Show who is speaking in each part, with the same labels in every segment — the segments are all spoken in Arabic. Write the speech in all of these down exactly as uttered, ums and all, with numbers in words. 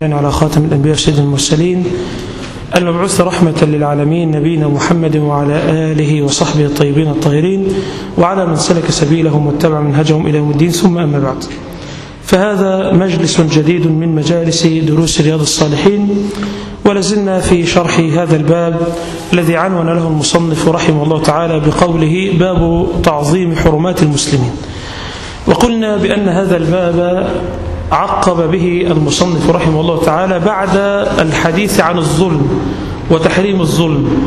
Speaker 1: على خاتم الأنبياء سيد المرسلين المبعوث رحمة للعالمين نبينا محمد وعلى آله وصحبه الطيبين الطاهرين وعلى من سلك سبيلهم واتبع منهجهم إلى يوم الدين، ثم أما بعد، فهذا مجلس جديد من مجالس دروس رياض الصالحين، ولازلنا في شرح هذا الباب الذي عنون له المصنف رحمه الله تعالى بقوله باب تعظيم حرمات المسلمين. وقلنا بأن هذا الباب عقب به المصنف رحمه الله تعالى بعد الحديث عن الظلم وتحريم الظلم.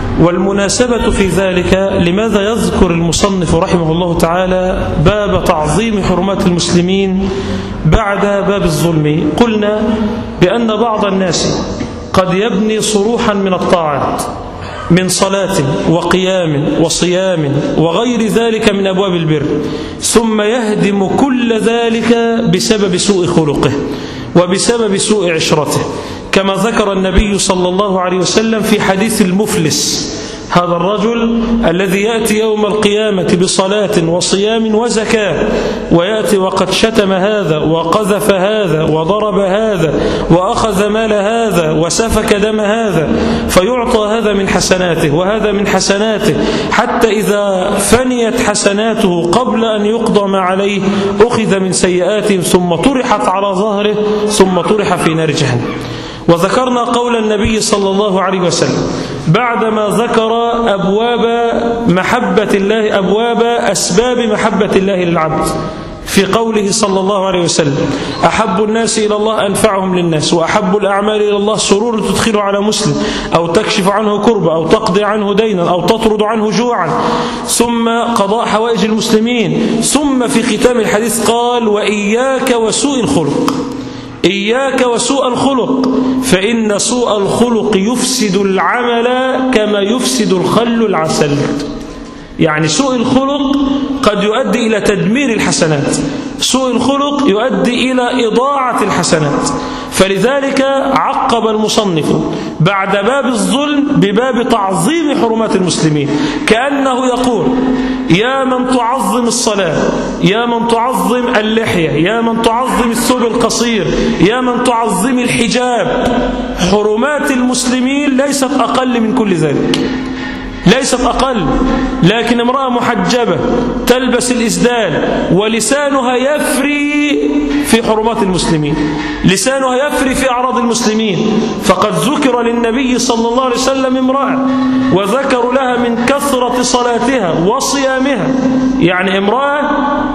Speaker 1: والمناسبة في ذلك لماذا يذكر المصنف رحمه الله تعالى باب تعظيم حرمات المسلمين بعد باب الظلم؟ قلنا بأن بعض الناس قد يبني صروحا من الطاعات من صلاة وقيام وصيام وغير ذلك من أبواب البر، ثم يهدم كل ذلك بسبب سوء خلقه وبسبب سوء عشرته، كما ذكر النبي صلى الله عليه وسلم في حديث المفلس، هذا الرجل الذي يأتي يوم القيامة بصلاة وصيام وزكاة، ويأتي وقد شتم هذا وقذف هذا وضرب هذا وأخذ مال هذا وسفك دم هذا، فيعطى هذا من حسناته وهذا من حسناته، حتى إذا فنيت حسناته قبل أن يقضى ما عليه أخذ من سيئاتهم ثم طرحت على ظهره ثم طرح في نار جهنم. وذكرنا قول النبي صلى الله عليه وسلم بعدما ذكر أبواب محبة الله، أبواب أسباب محبة الله للعبد، في قوله صلى الله عليه وسلم أحب الناس إلى الله أنفعهم للناس، وأحب الأعمال إلى الله سرور تدخله على مسلم أو تكشف عنه كربة أو تقضي عنه دينا أو تطرد عنه جوعا، ثم قضاء حوائج المسلمين، ثم في ختام الحديث قال وإياك وسوء الخلق، إياك وسوء الخلق، فإن سوء الخلق يفسد العمل كما يفسد الخل العسل. يعني سوء الخلق قد يؤدي إلى تدمير الحسنات، سوء الخلق يؤدي إلى إضاعة الحسنات. فلذلك عقب المصنف بعد باب الظلم بباب تعظيم حرمات المسلمين، كأنه يقول يا من تعظم الصلاة، يا من تعظم اللحية، يا من تعظم الثوب القصير، يا من تعظم الحجاب، حرمات المسلمين ليست أقل من كل ذلك، ليست أقل. لكن امرأة محجبة تلبس الإسدال ولسانها يفري في حرمات المسلمين، لسانها يفري في أعراض المسلمين، فقد ذكر للنبي صلى الله عليه وسلم امرأة وذكروا لها من كثرة صلاتها وصيامها، يعني امرأة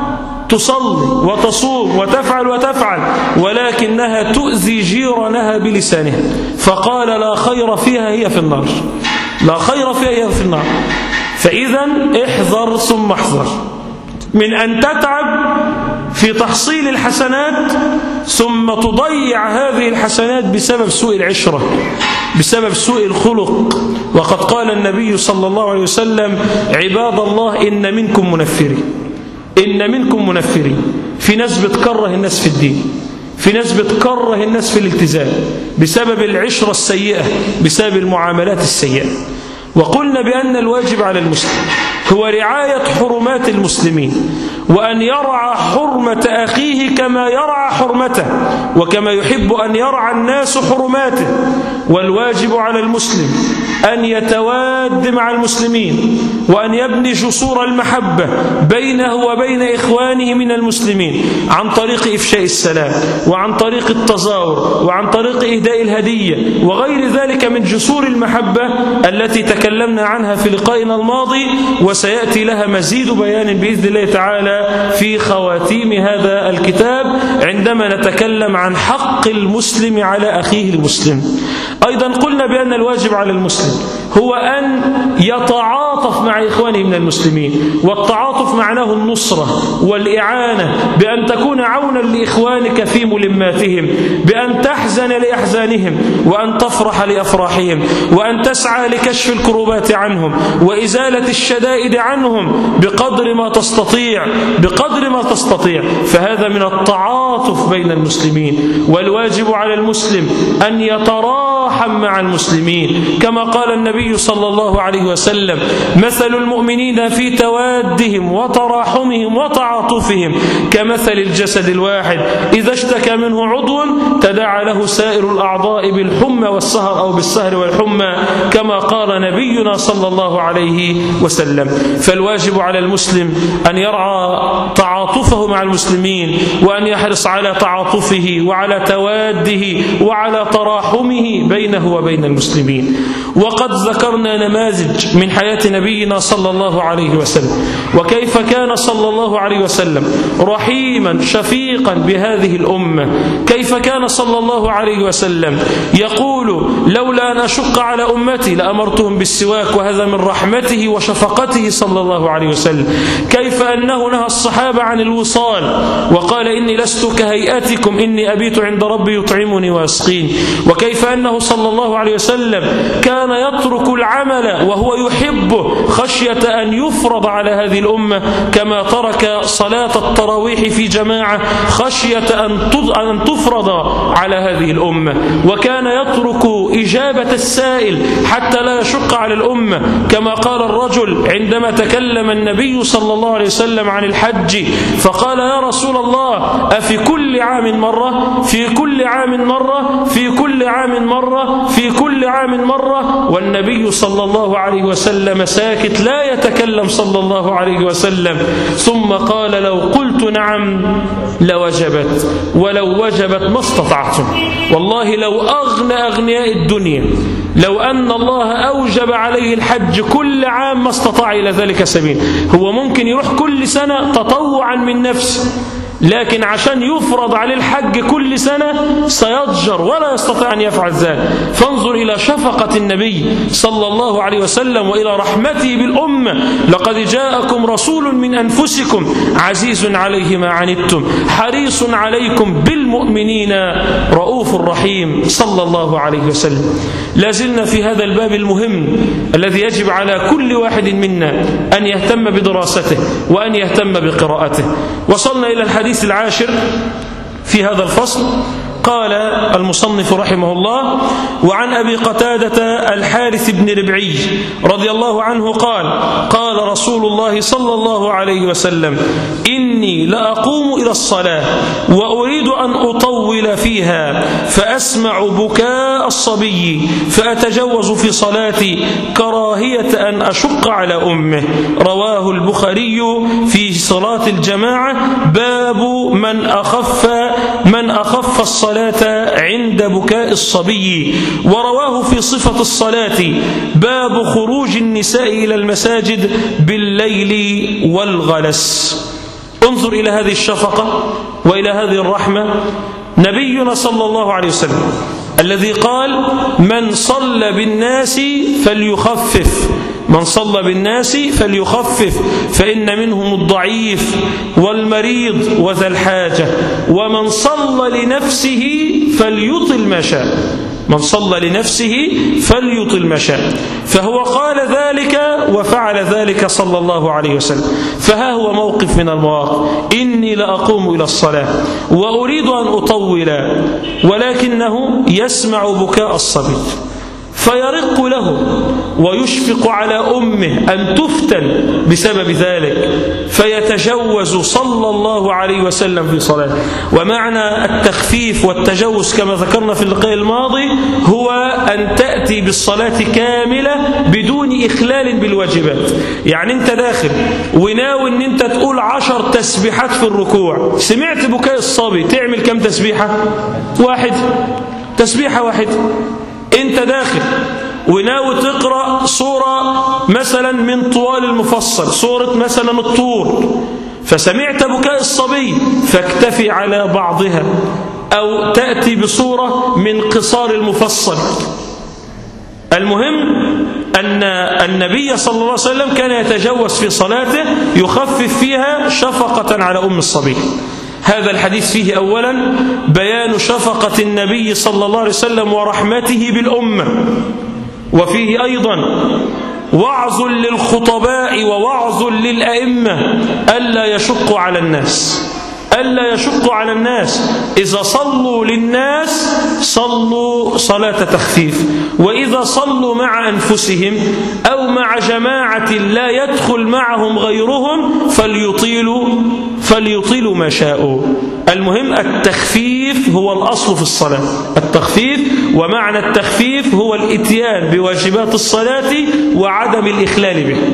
Speaker 1: تصلي وتصوم وتفعل وتفعل ولكنها تؤذي جيرانها بلسانها، فقال لا خير فيها هي في النار، لا خير فيها هي في النار. فإذا احذر ثم احذر من أن تتعب في تحصيل الحسنات ثم تضيع هذه الحسنات بسبب سوء العشرة، بسبب سوء الخلق. وقد قال النبي صلى الله عليه وسلم عباد الله إن منكم منفرين، إن منكم منفرين. في ناس بتكره الناس في الدين، في ناس بتكره الناس في الالتزام بسبب العشرة السيئة، بسبب المعاملات السيئة. وقلنا بأن الواجب على المسلم هو رعاية حرمات المسلمين، وأن يرعى حرمة أخيه كما يرعى حرمته، وكما يحب أن يرعى الناس حرماته. والواجب على المسلم أن يتواد مع المسلمين، وأن يبني جسور المحبة بينه وبين إخوانه من المسلمين عن طريق إفشاء السلام، وعن طريق التزاور، وعن طريق إهداء الهدية، وغير ذلك من جسور المحبة التي تكلمنا عنها في لقائنا الماضي، وسيأتي لها مزيد بيان بإذن الله تعالى في خواتيم هذا الكتاب عندما نتكلم عن حق المسلم على أخيه المسلم. أيضا قلنا بأن الواجب على المسلم هو أن يتعاطف مع إخوانه من المسلمين، والتعاطف معناه النصرة والإعانة، بأن تكون عونا لإخوانك في ملماتهم، بأن تحزن لأحزانهم، وأن تفرح لأفراحهم، وأن تسعى لكشف الكروبات عنهم وإزالة الشدائد عنهم بقدر ما تستطيع، بقدر ما تستطيع. فهذا من التعاطف بين المسلمين. والواجب على المسلم أن يتراحم وتراحم مع المسلمين، كما قال النبي صلى الله عليه وسلم: مثل المؤمنين في توادهم وتراحمهم وتعاطفهم كمثل الجسد الواحد إذا اشتكى منه عضو تداعى له سائر الأعضاء بالحمى والسهر أو بالسهر والحمى، كما قال نبينا صلى الله عليه وسلم. فالواجب على المسلم أن يرعى تعاطفه مع المسلمين، وأن يحرص على تعاطفه وعلى تواده وعلى تراحمه بينه وبين المسلمين. وقد ذكرنا نماذج من حياة نبينا صلى الله عليه وسلم، وكيف كان صلى الله عليه وسلم رحيما شفيقا بهذه الأمة، كيف كان صلى الله عليه وسلم يقول: لولا أن أشق على أمتي لأمرتهم بالسواك، وهذا من رحمته وشفقته صلى الله عليه وسلم. كيف أنه نهى الصحابة عن الوصال وقال: إني لست كهيئتكم إني أبيت عند ربي يطعمني ويسقيني. وكيف أنه صلى الله عليه وسلم كان يترك العمل وهو يحبه خشية أن يفرض على هذه الأمة، كما ترك صلاة التراويح في جماعة خشية أن تفرض على هذه الأمة. وكان يترك إجابة السائل حتى لا يشق على الأمة، كما قال الرجل عندما تكلم النبي صلى الله عليه وسلم عن الحج فقال: يا رسول الله، أفي كل عام مرة في كل عام مرة في كل عام مرة في كل عام مرة؟ والنبي صلى الله عليه وسلم ساكت لا يتكلم صلى الله عليه وسلم. ثم قال: لو قلت نعم لوجبت، ولو وجبت ما استطعتم. والله لو أغنى أغنياء الدنيا لو أن الله أوجب عليه الحج كل عام ما استطاع إلى ذلك سبيل. هو ممكن يروح كل سنة تطوعا من نفسه، لكن عشان يفرض عليه الحج كل سنة سيضجر ولا يستطيع أن يفعل ذلك. فانظر إلى شفقة النبي صلى الله عليه وسلم وإلى رحمته بالأمة: لقد جاءكم رسول من أنفسكم عزيز عليه ما عنتم حريص عليكم بالمؤمنين رؤوف رحيم صلى الله عليه وسلم. لازلنا في هذا الباب المهم الذي يجب على كل واحد منا أن يهتم بدراسته وأن يهتم بقراءته. وصلنا إلى الحديث العاشر في هذا الفصل. قال المصنف رحمه الله: وعن أبي قتادة الحارث بن ربعي رضي الله عنه قال: قال رسول الله صلى الله عليه وسلم: إني لأقوم إلى الصلاة وأريد أن أطول فيها فأسمع بكاء الصبي فأتجوز في صلاتي كراهية أن أشق على أمه. رواه البخاري في صلاة الجماعة، باب من أخف من أخف الصلاة عند بكاء الصبي. ورواه في صفة الصلاة، باب خروج النساء إلى المساجد بالليل والغلس. انظر إلى هذه الشفقة وإلى هذه الرحمة. نبينا صلى الله عليه وسلم الذي قال: من صلى بالناس فليخفف من صلى بالناس فليخفف فإن منهم الضعيف والمريض وذا الحاجة، ومن صلى لنفسه فليطل ما شاء من صلى لنفسه فليطل ما شاء. فهو قال ذلك وفعل ذلك صلى الله عليه وسلم. فها هو موقف من المواقف: إني لأقوم إلى الصلاة وأريد أن أطول، ولكنه يسمع بكاء الصبي فيرق له ويشفق على أمه أن تفتن بسبب ذلك، فيتجوز صلى الله عليه وسلم في صلاته. ومعنى التخفيف والتجوز كما ذكرنا في اللقاء الماضي هو أن تأتي بالصلاة كاملة بدون إخلال بالواجبات. يعني أنت داخل وناوي أن أنت تقول عشر تسبيحات في الركوع، سمعت بكاء الصبي، تعمل كم تسبيحة؟ واحد، تسبيحة واحد. انت داخل وناوي تقرأ صورة مثلا من طوال المفصل، صورة مثلا الطور، فسمعت بكاء الصبي فاكتفي على بعضها، أو تأتي بصورة من قصار المفصل. المهم أن النبي صلى الله عليه وسلم كان يتجوز في صلاته يخفف فيها شفقة على أم الصبي. هذا الحديث فيه أولا بيان شفقة النبي صلى الله عليه وسلم ورحمته بالأمة، وفيه أيضا وعظ للخطباء ووعظ للأئمة ألا يشقوا على الناس ألا يشقوا على الناس إذا صلوا للناس صلوا صلاة تخفيف، وإذا صلوا مع أنفسهم أو مع جماعة لا يدخل معهم غيرهم فليطيلوا فليطيلوا ما شاءوا. المهم التخفيف هو الأصل في الصلاة، التخفيف، ومعنى التخفيف هو الإتيان بواجبات الصلاة وعدم الإخلال به.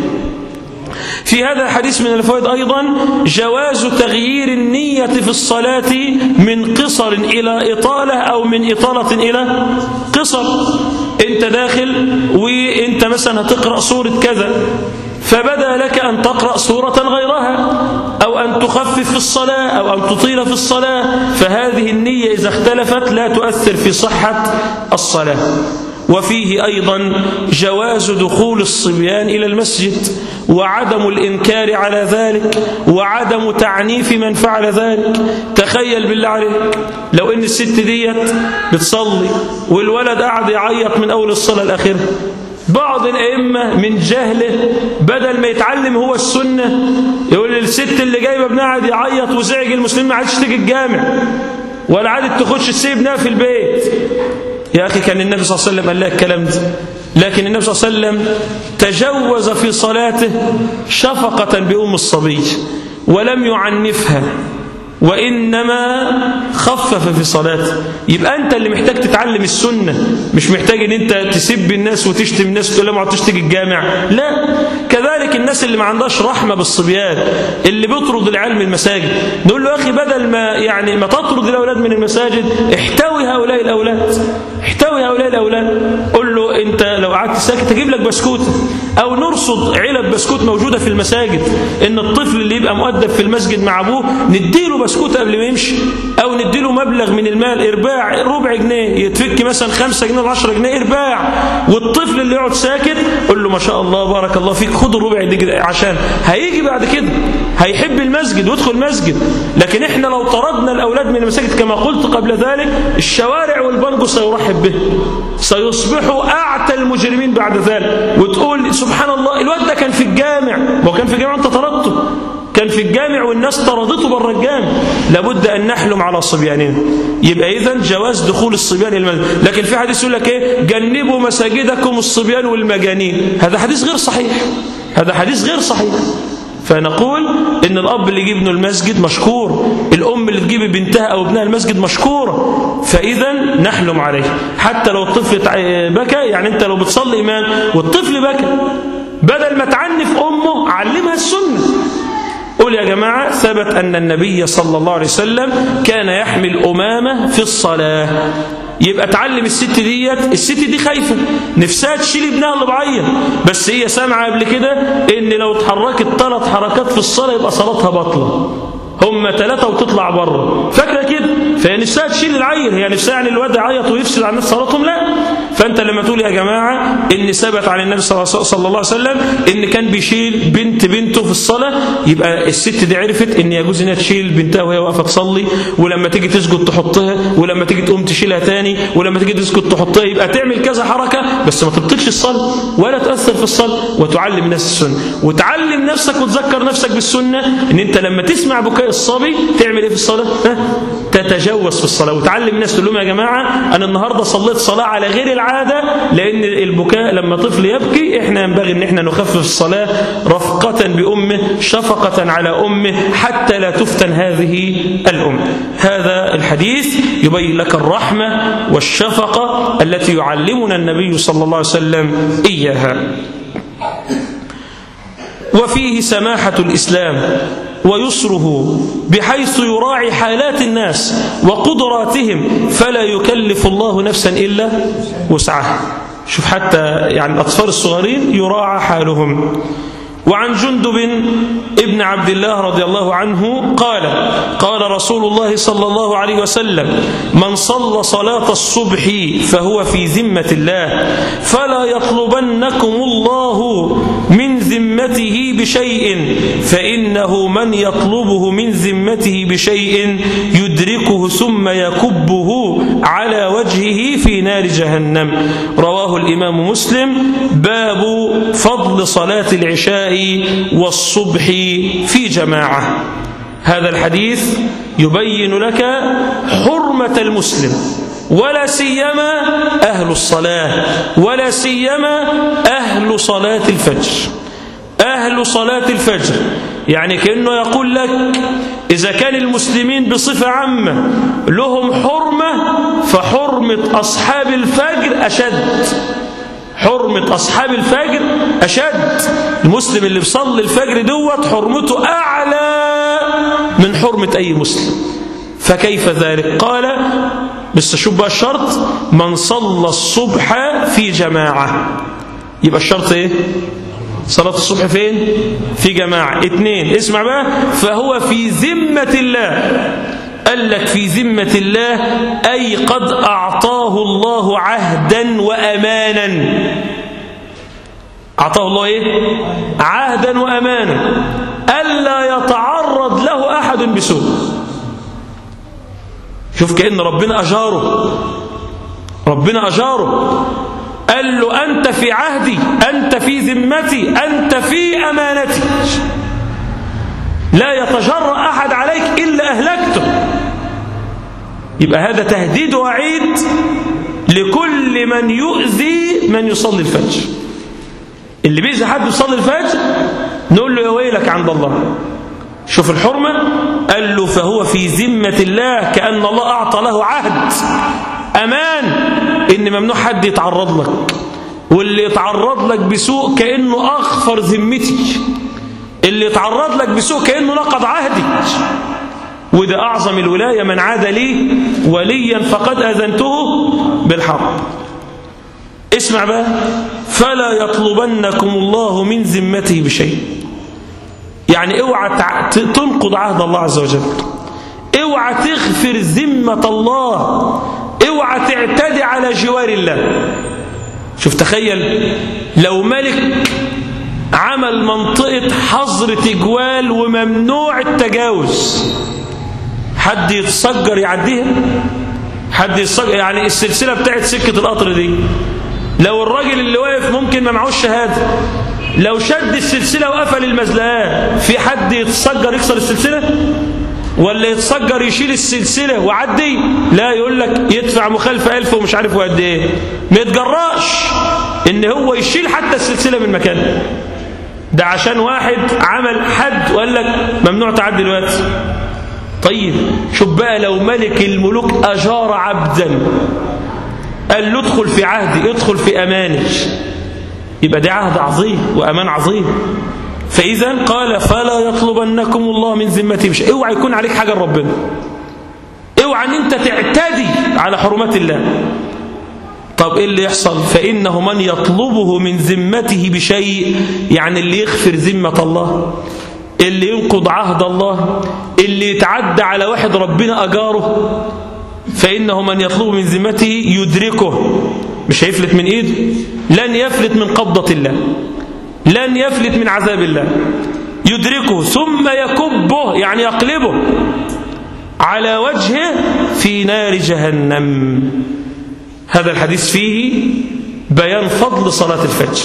Speaker 1: في هذا الحديث من الفوائد أيضا جواز تغيير النية في الصلاة من قصر إلى إطالة أو من إطالة إلى قصر. أنت داخل وأنت مثلا هتقرأ سورة كذا، فبدأ لك أن تقرأ سورة غيرها أو أن تخفف في الصلاة أو أن تطيل في الصلاة، فهذه النية إذا اختلفت لا تؤثر في صحة الصلاة. وفيه أيضا جواز دخول الصبيان إلى المسجد وعدم الإنكار على ذلك وعدم تعنيف من فعل ذلك. تخيل بالله عليك لو إن الست ديت بتصلي والولد قاعد يعيط من أول الصلاة الأخيرة، بعض الأئمة من جهله بدل ما يتعلم هو السنة يقول الست اللي جايبه ابنها قاعد يعيط وزعج المسلمين ما عادش تيجي الجامع ولا عادت تخش تسيب ابنها في البيت. يا أخي كان النبي صلى الله عليه وسلم قال لها الكلام ده، لكن النبي صلى الله عليه وسلم تجوز في صلاته شفقة بأم الصبي ولم يعنفها وإنما خفف في صلاته. يبقى أنت اللي محتاج تتعلم السنة، مش محتاج أن أنت تسب الناس وتشتم الناس وتقول لهم ما عدتش تيجي الجامع. لا، كذلك الناس اللي ما عندهاش رحمة بالصبيان اللي بيطرد العيال من المساجد، نقول له يا أخي بدل ما يعني ما تطرد الأولاد من المساجد احتوي هؤلاء الأولاد، احتوي هؤلاء الأولاد. قل له أنت لو قعدت ساكت تجيب لك بسكوت أو نرصد علب بسكوت موجودة في المساجد، إن الطفل اللي يبقى مؤدب في المسجد مع أبوه نديله بسكوت قبل ما يمشي، أو نديله مبلغ من المال إرباع ربع جنيه يتفك مثلا خمسة جنيه وعشرة جنيه إرباع، والطفل اللي يقعد ساكت قل له ما شاء الله بارك الله فيك خد الربع دي عشان هيجي بعد كده هيحب المسجد ويدخل المسجد. لكن إحنا لو طردنا الأولاد من المساجد كما قلت قبل ذلك الشوارع والبنجو سيرحب به، سيصبحوا أعتى المجرمين بعد ذلك. وتقول سبحان الله الواد ده كان في الجامع، هو كان في الجامع أنت طردته، كان في الجامع والناس طردته بره الجامع. لابد أن نحلم على صبياننا. يبقى إذن جواز دخول الصبيان إلى المسجد. لكن في حديث يقول لك إيه؟ جنبوا مساجدكم الصبيان والمجانين. هذا حديث غير صحيح، هذا حديث غير صحيح. فنقول إن الأب اللي يجيب ابنه المسجد مشكور، الأم اللي تجيب بنتها أو ابنها المسجد مشكورة. فإذا نحلم عليه حتى لو الطفل بكى. يعني أنت لو بتصلي إمام والطفل بكى بدل ما تعنف أمه علمها السنة. قول يا جماعة ثبت أن النبي صلى الله عليه وسلم كان يحمل أمامة في الصلاة. يبقى تعلم الست ديت، الست دي خايفة نفسها تشيل ابنها اللي بعيط، بس هي سامعة قبل كده إن لو اتحركت ثلاث حركات في الصلاة يبقى صلاتها باطلة، هم ثلاثة وتطلع بره، فاكرة كده. فهي نفسها تشيل العيل، هي نفسها يعني الواد يعيط ويفسد عن نفس صلاتهم. لا، فأنت لما تقول يا جماعة إن ثبت عن النبي صلى الله عليه وسلم إن كان بيشيل بنت بنته في الصلاة، يبقى الست دي عرفت إن يجوز إنها تشيل بنتها وهي واقفة تصلي، ولما تيجي تسجد تحطها، ولما تيجي تقوم تشيلها تاني، ولما تيجي تسجد تحطها. يبقى تعمل كذا حركة بس ما تبطلش الصلاة ولا تأثر في الصلاة. وتعلم الناس السنة وتعلم نفسك وتذكر نفسك بالسنة إن أنت لما تسمع بكاء الصبي تعمل إيه في الصلاة؟ ها؟ تتجوز في الصلاة. وتعلم الناس تقول لهم يا جماعة أنا النهاردة صليت صلاة على غير العادة، لأن البكاء لما طفل يبكي إحنا ينبغي أن إحنا نخفف الصلاة رفقة بأمه شفقة على أمه حتى لا تفتن هذه الأم. هذا الحديث يبين لك الرحمة والشفقة التي يعلمنا النبي صلى الله عليه وسلم إياها. وفيه سماحة الإسلام ويسره بحيث يراعي حالات الناس وقدراتهم، فلا يكلف الله نفسا إلا وسعها. شوف حتى يعني الأطفال الصغيرين يراعى حالهم. وعن جندب ابن عبد الله رضي الله عنه قال قال رسول الله صلى الله عليه وسلم من صلى صلاة الصبح فهو في ذمة الله، فلا يطلبنكم الله من ذمته بشيء، فإنه من يطلبه من ذمته بشيء يدركه ثم يكبه على وجهه في نار جهنم. رواه الإمام مسلم. باب فضل صلاة العشاء والصبح في جماعة. هذا الحديث يبين لك حرمة المسلم ولا سيما أهل الصلاة، ولا سيما أهل صلاة الفجر. أهل صلاة الفجر يعني كأنه يقول لك إذا كان المسلمين بصفة عامة لهم حرمة، فحرمة أصحاب الفجر أشد. حرمة أصحاب الفجر أشد. المسلم اللي بيصلي الفجر دوت حرمته أعلى من حرمة أي مسلم. فكيف ذلك؟ قال بس شوف بقى الشرط: من صلى الصبح في جماعة. يبقى الشرط إيه؟ صلاة الصبح فين؟ في جماعة. اثنين، اسمع بقى: فهو في ذمة الله. قال لك في ذمة الله أي قد أعطاه الله عهدا وأمانا. أعطاه الله إيه؟ عهدا وأمانا ألا يتعرض له أحد بسوء. شوف كأن ربنا أجاره، ربنا أجاره، قال له أنت في عهدي، أنت في ذمتي، أنت في أمانتي، لا يتجرأ أحد عليك إلا أهلكته. يبقى هذا تهديد وعيد لكل من يؤذي من يصلي الفجر. اللي بيأذي حد يصلي الفجر نقول له يا ويلك عند الله. شوف الحرمة، قال له فهو في ذمة الله، كأن الله أعطى له عهد أمان إن ممنوع حد يتعرض لك، واللي يتعرض لك بسوء كأنه أغفر ذمتي، اللي يتعرض لك بسوء كأنه نقض عهدي. وده أعظم الولاية: من عاد لي وليا فقد أذنته بالحرب. اسمع بقى: فلا يطلبنكم الله من ذمته بشيء. يعني اوعى تنقض عهد الله عز وجل، اوعى تغفر ذمة الله، اوعى تعتدي على جوار الله. شوف تخيل لو ملك عمل منطقة حظر تجوال وممنوع التجاوز، حد يتسجر يعديها؟ حد يتسجر؟ يعني السلسلة بتاعت سكة القطر دي لو الراجل اللي واقف ممكن ما معهوش شهادة، لو شد السلسلة وقفل المزلقات، في حد يتسجر يكسر السلسلة؟ ولا يتسجر يشيل السلسلة وعدي؟ لا، يقول لك يدفع مخالفة ألف ومش عارف قد ايه، ما يتجراش ان هو يشيل حتى السلسلة من مكانها. ده عشان واحد عمل حد وقال لك ممنوع تعدي دلوقتي. طيب شوف بقى لو ملك الملوك أجار عبدا، قال له ادخل في عهدي، ادخل في أماني، يبقى ده عهد عظيم وأمان عظيم. فإذا قال فلا يطلبنكم الله من ذمته بشيء. اوعى يكون عليك حاجة لربنا، اوعى ان انت تعتدي على حرمات الله. طب ايه اللي يحصل؟ فإنه من يطلبه من ذمته بشيء، يعني اللي يغفر ذمة الله، اللي ينقض عهد الله، اللي يتعدى على واحد ربنا أجاره، فإنه من يطلبه من ذمته يدركه، مش هيفلت من إيده، لن يفلت من قبضة الله، لن يفلت من عذاب الله. يدركه ثم يكبه، يعني يقلبه على وجهه في نار جهنم. هذا الحديث فيه بيان فضل صلاة الفجر.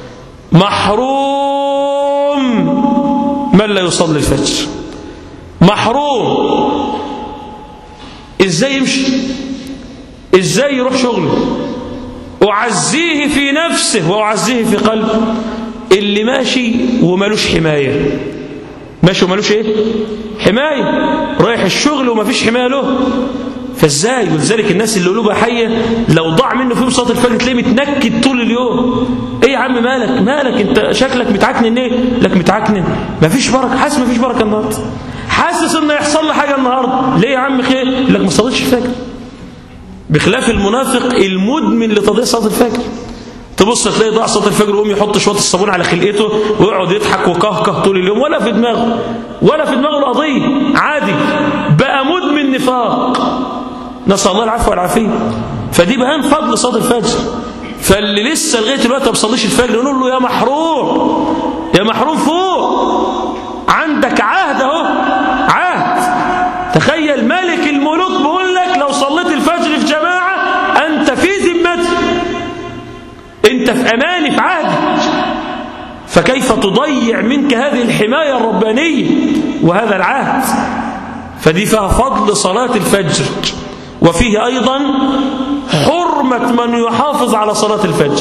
Speaker 1: محروم من لا يصلي الفجر، محروم. ازاي يمشي؟ ازاي يروح شغله؟ أعزيه في نفسه وأعزيه في قلبه. اللي ماشي ومالوش حماية، ماشي ومالوش ايه؟ حماية، رايح الشغل وما فيش حماية له، فازاي؟ ولذلك الناس اللي قلوبها حية لو ضاع منه فيهم صلاة الفجر تلاقيه متنكد طول اليوم. ايه يا عم مالك؟ مالك انت شكلك متعكنن؟ ايه لك متعكنن؟ ما فيش بركة، حاسس ما فيش بركة النهارده، حاسس انه يحصل لي حاجة النهارده. ليه يا عم خير؟ لك ما صليتش الفجر. بخلاف المنافق المدمن لتضييع صلاة الفجر، تبص تلاقي ضاع صلاة الفجر ويقوم يحط شوية الصابون على خلقته ويقعد يضحك وكهكه طول اليوم، ولا في دماغه ولا في دماغه القضية، عادي، بقى مدمن نفاق، نسأل الله العفو والعافية. فدي بهان فضل صلاة الفجر. فاللي لسه لغاية دلوقتي ما بيصليش الفجر نقول له يا محروم، يا محروم، فوق، عندك عهد اهو، عهد. تخيل ملك الملوك بيقول لك لو صليت الفجر في جماعة أنت في ذمتي، أنت في أماني، في عهدي. فكيف تضيع منك هذه الحماية الربانية وهذا العهد؟ فدي فيها فضل صلاة الفجر. وفيه أيضا حرمة من يحافظ على صلاة الفجر.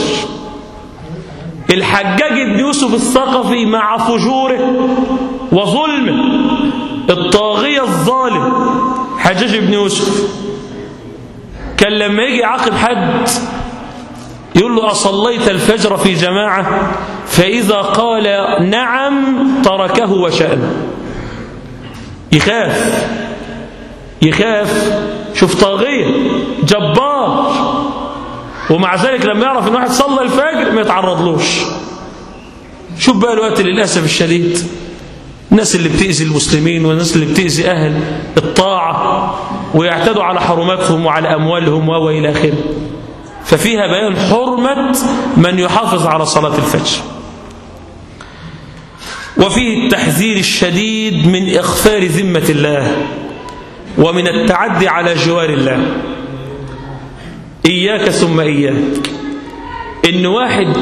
Speaker 1: الحجاج بن يوسف الثقفي مع فجوره وظلمه، الطاغية الظالم حجاج بن يوسف، كان لما يجي يعاقب حد يقول له أصليت الفجر في جماعة؟ فإذا قال نعم تركه وشأنه. يخاف يخاف شوف طاغية جبار، ومع ذلك لما يعرف ان واحد صلى الفجر ما يتعرضلوش. شوف بقى الوقت للأسف الشديد الناس اللي بتأذي المسلمين والناس اللي بتأذي أهل الطاعة ويعتدوا على حرماتهم وعلى أموالهم وإلى آخره. ففيها بيان حرمة من يحافظ على صلاة الفجر. وفيه التحذير الشديد من إغفار ذمة الله ومن التعدي على جوار الله. إياك ثم إياك إن واحد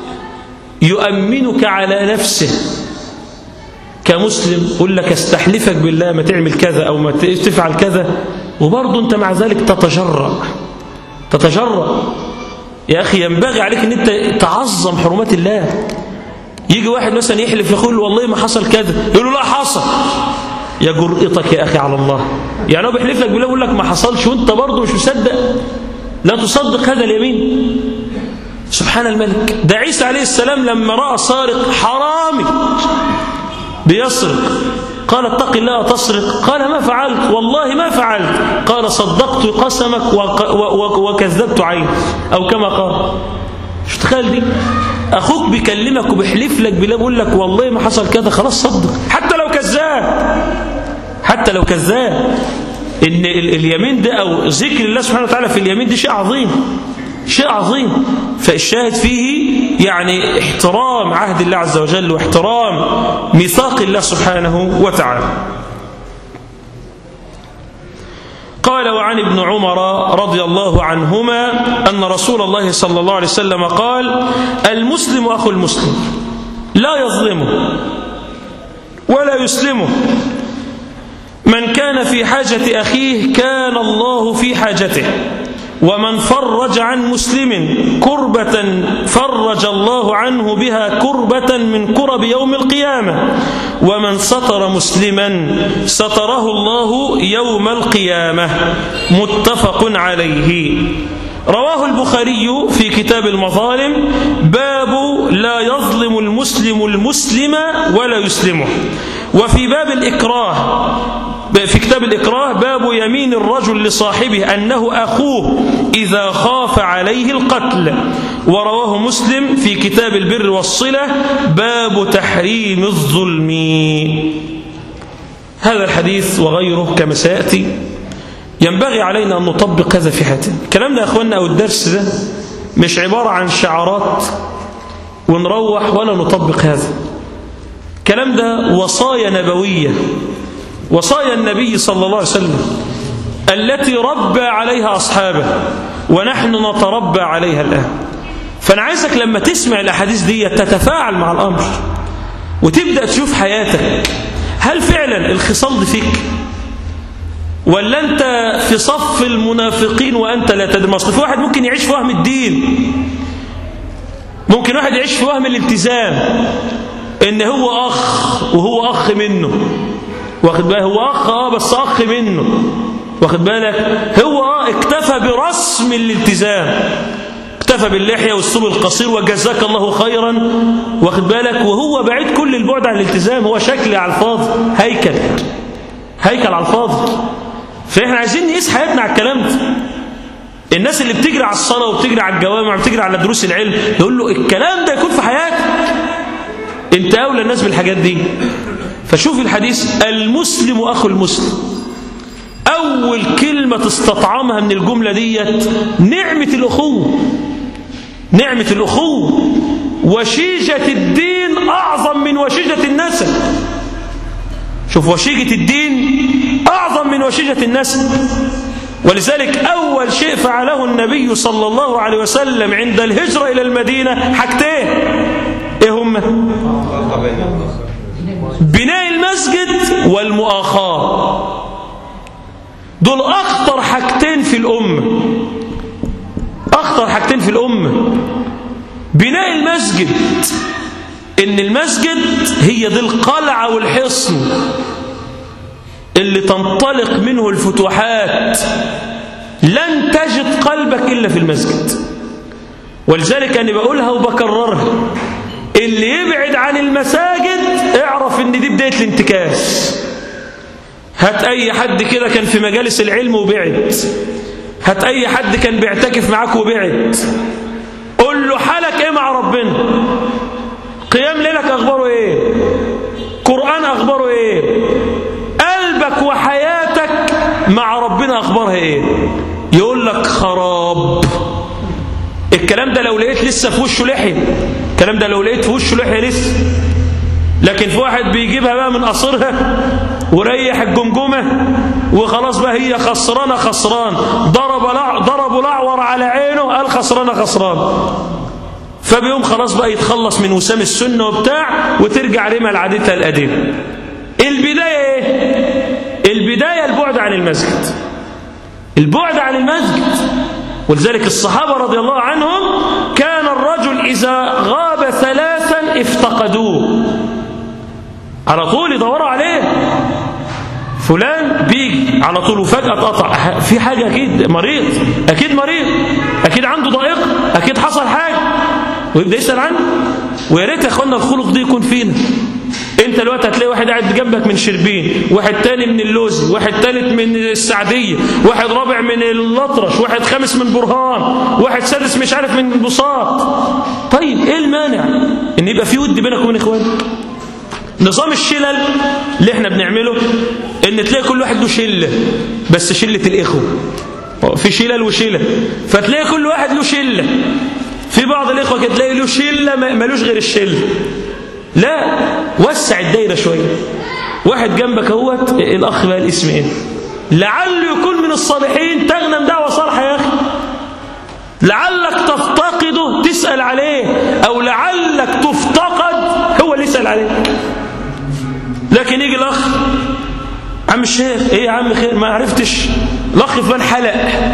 Speaker 1: يؤمنك على نفسه كمسلم يقول لك استحلفك بالله ما تعمل كذا أو ما تفعل كذا، وبرضه أنت مع ذلك تتجرأ تتجرأ. يا أخي ينبغي عليك أن أنت تعظم حرمات الله. يجي واحد مثلا يحلف يقول والله ما حصل كذا، يقول له لا حصل. يا جرئتك يا أخي على الله، يعني هو بيحلف لك بالله يقول لك ما حصلش وأنت برضه مش مصدق. لا تصدق هذا اليمين. سبحان الملك. ده عيسى عليه السلام لما رأى سارق حرامي بيسرق قال اتق الله تسرق؟ قال ما فعلت والله ما فعلت. قال صدقت قسمك وكذبت عينك، أو كما قال. شو تخيل دي؟ أخوك بيكلمك وبيحلف لك بالله بيقول لك والله ما حصل كذا، خلاص صدق حتى لو كذاب، حتى لو كذاب. إن اليمين ده أو ذكر الله سبحانه وتعالى في اليمين دي شيء عظيم، شيء عظيم. فالشاهد فيه يعني احترام عهد الله عز وجل واحترام ميثاق الله سبحانه وتعالى. قال وعن ابن عمر رضي الله عنهما أن رسول الله صلى الله عليه وسلم قال المسلم أخو المسلم لا يظلمه ولا يسلمه، من كان في حاجة أخيه كان الله في حاجته، ومن فرج عن مسلم كربة فرج الله عنه بها كربة من كرب يوم القيامة، ومن ستر مسلما ستره الله يوم القيامة. متفق عليه. رواه البخاري في كتاب المظالم باب لا يظلم المسلم المسلم ولا يسلمه. وفي باب الإكراه في كتاب الإكراه باب يمين الرجل لصاحبه أنه أخوه إذا خاف عليه القتل. ورواه مسلم في كتاب البر والصلة باب تحريم الظلم. هذا الحديث وغيره كما سيأتي ينبغي علينا أن نطبق هذا في حياتنا. الكلام ده يا أخواننا أو الدرس ده مش عبارة عن شعارات ونروح ولا نطبق هذا. الكلام ده وصايا نبوية، وصايا النبي صلى الله عليه وسلم التي ربى عليها أصحابه ونحن نتربى عليها الآن. فأنا عايزك لما تسمع الأحاديث دي تتفاعل مع الأمر وتبدأ تشوف حياتك، هل فعلا الخصال دي فيك ولا أنت في صف المنافقين وأنت لا تدري؟ أصل في واحد ممكن يعيش في وهم الدين، ممكن واحد يعيش في وهم الالتزام إن هو أخ وهو أخ منه، واخد بالك؟ هو أخ اه بس أخ منه، واخد بالك؟ هو اه اكتفى برسم الالتزام، اكتفى باللحية والثوب القصير وجزاك الله خيرا، واخد بالك؟ وهو بعيد كل البعد عن الالتزام، هو شكل على الفاضي، هيكل هيكل على الفاضي. فإحنا عايزين نقيس حياتنا على الكلام ده. الناس اللي بتجري على الصلاة وبتجري على الجوامع وبتجري على دروس العلم يقول له الكلام ده يكون في حياتك، انت أولى الناس بالحاجات دي. فشوف الحديث المسلم أخو المسلم، أول كلمة تستطعمها من الجملة ديت نعمة الأخوة، نعمة الأخوة. وشيجة الدين أعظم من وشيجة النسب. شوف وشيجة الدين أعظم من وشيجة النسب. ولذلك أول شيء فعله النبي صلى الله عليه وسلم عند الهجرة إلى المدينة حاجتين، إيه هم؟ بناء المسجد والمؤاخاة. دول أخطر حاجتين في الأمة، أخطر حاجتين في الأمة. بناء المسجد، إن المسجد هي دي القلعة والحصن اللي تنطلق منه الفتوحات، لن تجد قلبك إلا في المسجد. ولذلك أنا بقولها وبكررها، اللي يبعد عن المساجد اعرف إن دي بداية الانتكاس. هات أي حد كده كان في مجالس العلم وبعد، هات أي حد كان بيعتكف معاك وبعد، قل له حالك إيه مع ربنا؟ قيام ليلك أخباره إيه؟ قرآن أخباره إيه؟ قلبك وحياتك مع ربنا أخبارها إيه؟ يقول لك خراب. الكلام ده لو لقيت لسه في وشه لحية، الكلام ده لو لقيت في وشه لحية لسه. لكن في واحد بيجيبها بقى من قصرها وريح الجمجمة وخلاص بقى هي خسرانة خسران، ضرب لع... ضربوا الأعور على عينه قال خسرانة خسران، فبيوم خلاص بقى يتخلص من وسام السنة وبتاع وترجع رمى لعادتها القديمة. البداية ايه؟ البداية البعد عن المسجد، البعد عن المسجد. ولذلك الصحابة رضي الله عنهم كان الرجل إذا غاب ثلاثا افتقدوه، على طول يدوروا عليه. فلان بيجي على طول وفجأة اتقطع، في حاجة أكيد، مريض أكيد مريض، أكيد عنده ضائقة، أكيد حصل حاجة، ويبدأ يسأل عنه. ويا ريت يا اخوانا الخلق دي يكون فينا. انت دلوقتي هتلاقي واحد قاعد جنبك من شربين، واحد تاني من اللوزي، واحد تالت من السعدية، واحد رابع من الأطرش، واحد خامس من برهان، واحد سادس مش عارف من البساط. طيب ايه المانع ان يبقى في ود بينك وبين اخوانك؟ نظام الشلل اللي احنا بنعمله ان تلاقي كل واحد له شله، بس شله الاخوه، في شلل وشلل، فتلاقي كل واحد له شله. في بعض الاخوه كده تلاقي له شله مالوش غير الشله. لا، وسع الدايره شويه. واحد جنبك اهوت الاخ بقى الاسم ايه، لعله يكون من الصالحين، تغنم دعوه صالحه يا اخي، لعلك تفتقده تسال عليه، او لعلك تفتقد هو اللي يسال عليه. لكن يجي الاخ عم الشيخ ايه يا عم خير، ما عرفتش الاخ فلان حلق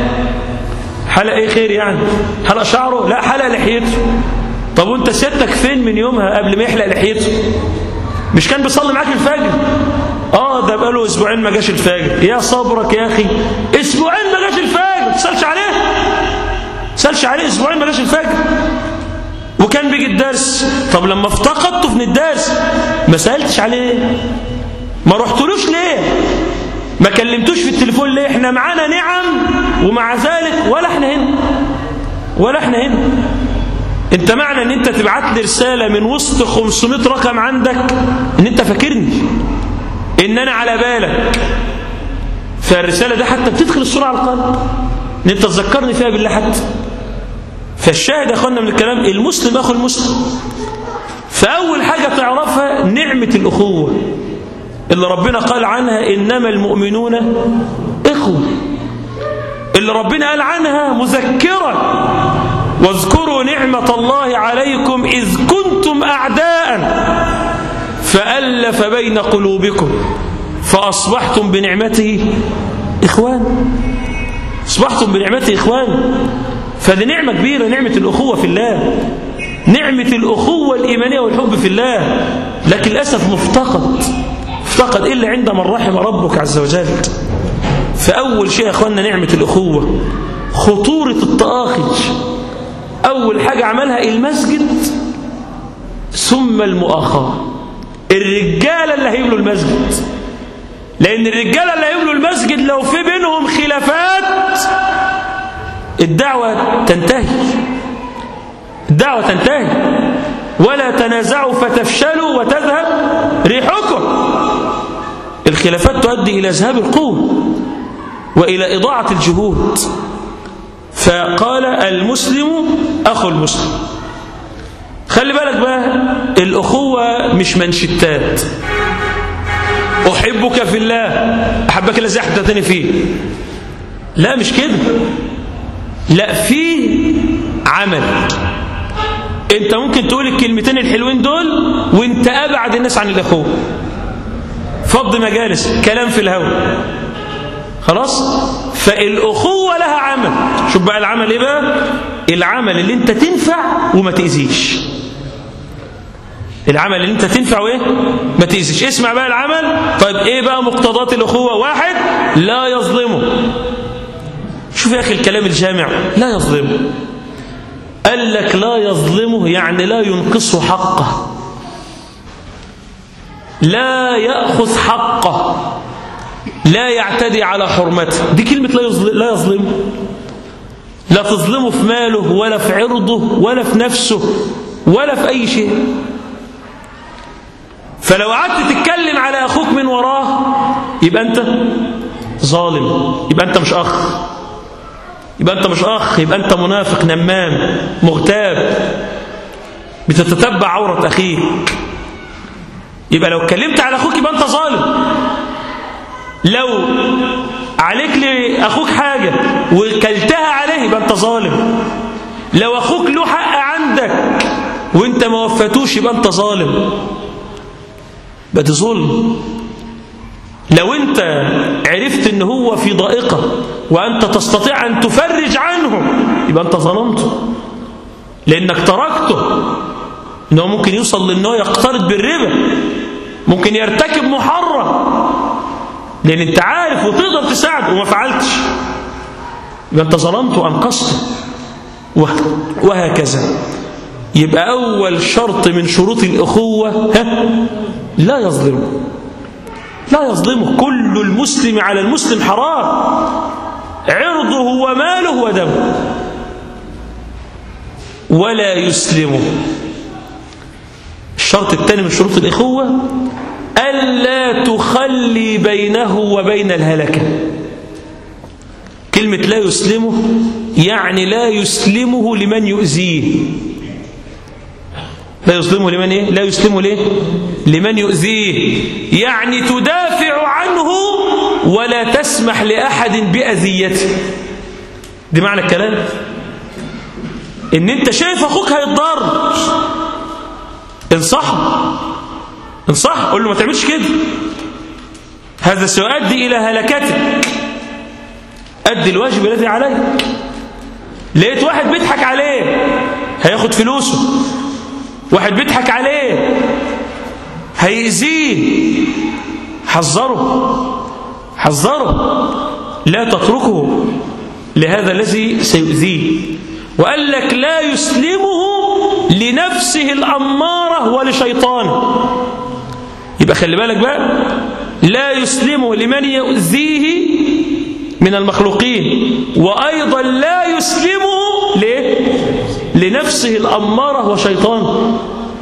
Speaker 1: حلق ايه خير يعني، حلق شعره؟ لا، حلق لحيته. طب وانت سيادتك فين من يومها قبل ما يحلق لحيته؟ مش كان بيصلي معاك الفجر؟ اه ده بقاله اسبوعين ما جاش الفجر. يا صبرك يا اخي، اسبوعين ما جاش الفجر، ما تسالش عليه، ما تسالش عليه، اسبوعين ما جاش الفجر. وكان بيجي الدرس، طب لما افتقدته في الدرس ما سالتش عليه، ما رحتلوش ليه، ما كلمتوش في التليفون ليه؟ احنا معانا نعم ومع ذلك ولا احنا هنا ولا احنا هنا. انت معنى ان انت تبعت لي رسالة من وسط خمسمائة رقم عندك ان انت فاكرني، ان انا على بالك. فالرسالة دي حتى بتدخل الصورة على القلب، ان انت تذكرني فيها بالله حتى. فالشاهد يا اخوانا من الكلام، المسلم اخو المسلم. فاول حاجة تعرفها نعمة الاخوة اللي ربنا قال عنها انما المؤمنون اخوة، اللي ربنا قال عنها مذكرة، واذكروا نعمة الله عليكم إذ كنتم أعداء فألف بين قلوبكم فأصبحتم بنعمته إخوان، أصبحتم بنعمته إخوان. فدي نعمة كبيرة، نعمة الأخوة في الله، نعمة الأخوة الإيمانية والحب في الله. لكن للأسف مفتقد، مفتقد إلا عند من رحم ربك عز وجل. فأول شيء يا أخواننا نعمة الأخوة، خطورة التآخي. أول حاجة عملها المسجد ثم المؤاخاة. الرجالة اللي هيبنوا المسجد، لأن الرجالة اللي هيبنوا المسجد لو في بينهم خلافات الدعوة تنتهي، الدعوة تنتهي. ولا تنازعوا فتفشلوا وتذهب ريحكم. الخلافات تؤدي إلى ذهاب القوة وإلى إضاعة الجهود. فقال المسلم أخو المسلم. خلي بالك بقى، الأخوة مش منشتات، أحبك في الله أحبك الذي أحببتني فيه، لا مش كده، لا، في عمل. انت ممكن تقول الكلمتين الحلوين دول وانت أبعد الناس عن الأخوة، فض مجالس، كلام في الهوى، خلاص. فالأخوة لها عمل. شوف بقى العمل ايه بقى؟ العمل اللي انت تنفع وما تأذيش. العمل اللي انت تنفع وايه ما تأذيش. اسمع بقى العمل. طيب ايه بقى مقتضات الأخوة؟ واحد، لا يظلمه. شوف يا أخي الكلام الجامع، لا يظلمه. قال لك لا يظلمه يعني لا ينقصه حقه، لا يأخذ حقه، لا يعتدي على حرمته. دي كلمة لا يظلم. لا يظلمه، لا تظلمه في ماله ولا في عرضه ولا في نفسه ولا في أي شيء. فلو قعدت تتكلم على أخوك من وراه يبقى أنت ظالم، يبقى أنت مش أخ، يبقى أنت مش أخ، يبقى أنت منافق نمام مغتاب بتتتبع عورة أخيك. يبقى لو اتكلمت على أخوك يبقى أنت ظالم. لو عليك لأخوك حاجة وكلتها عليه يبقى أنت ظالم. لو أخوك له حق عندك وأنت ما وفاتوش يبقى أنت ظالم، يبقى ده ظلم. لو أنت عرفت أنه هو في ضائقة وأنت تستطيع أن تفرج عنه يبقى أنت ظلمته، لأنك تركته. أنه ممكن يوصل لأنه يقترض بالربا، ممكن يرتكب محرم، لأن أنت عارف وتقدر تساعده وما فعلتش، يبقى أنت ظلمته وأنقذته، وهكذا. يبقى أول شرط من شروط الأخوة ها لا يظلمه. لا يظلمه. كل المسلم على المسلم حرام، عرضه وماله ودمه. ولا يسلمه. الشرط الثاني من شروط الأخوة ألا تخلي بينه وبين الهلكة. كلمة لا يسلمه يعني لا يسلمه لمن يؤذيه. لا يسلمه لمن ايه؟ لا يسلمه ليه؟ لمن يؤذيه. يعني تدافع عنه ولا تسمح لأحد بأذيته. دي معنى الكلام. ان انت شايف اخوك هيتضر انصحه، انصحه، قول له ما تعملش كده، هذا سيؤدي إلى هلكتك، أدي الواجب الذي عليك. لقيت واحد بيضحك عليه هياخد فلوسه، واحد بيضحك عليه هيأذيه، حذره، حذره، لا تتركه لهذا الذي سيؤذيه. وقال لك لا يسلمه لنفسه الأمارة ولشيطانه. يبقى خلي بالك بقى، لا يسلمه لمن يؤذيه من المخلوقين، وأيضا لا يسلمه ليه؟ لنفسه الأمارة وشيطانه.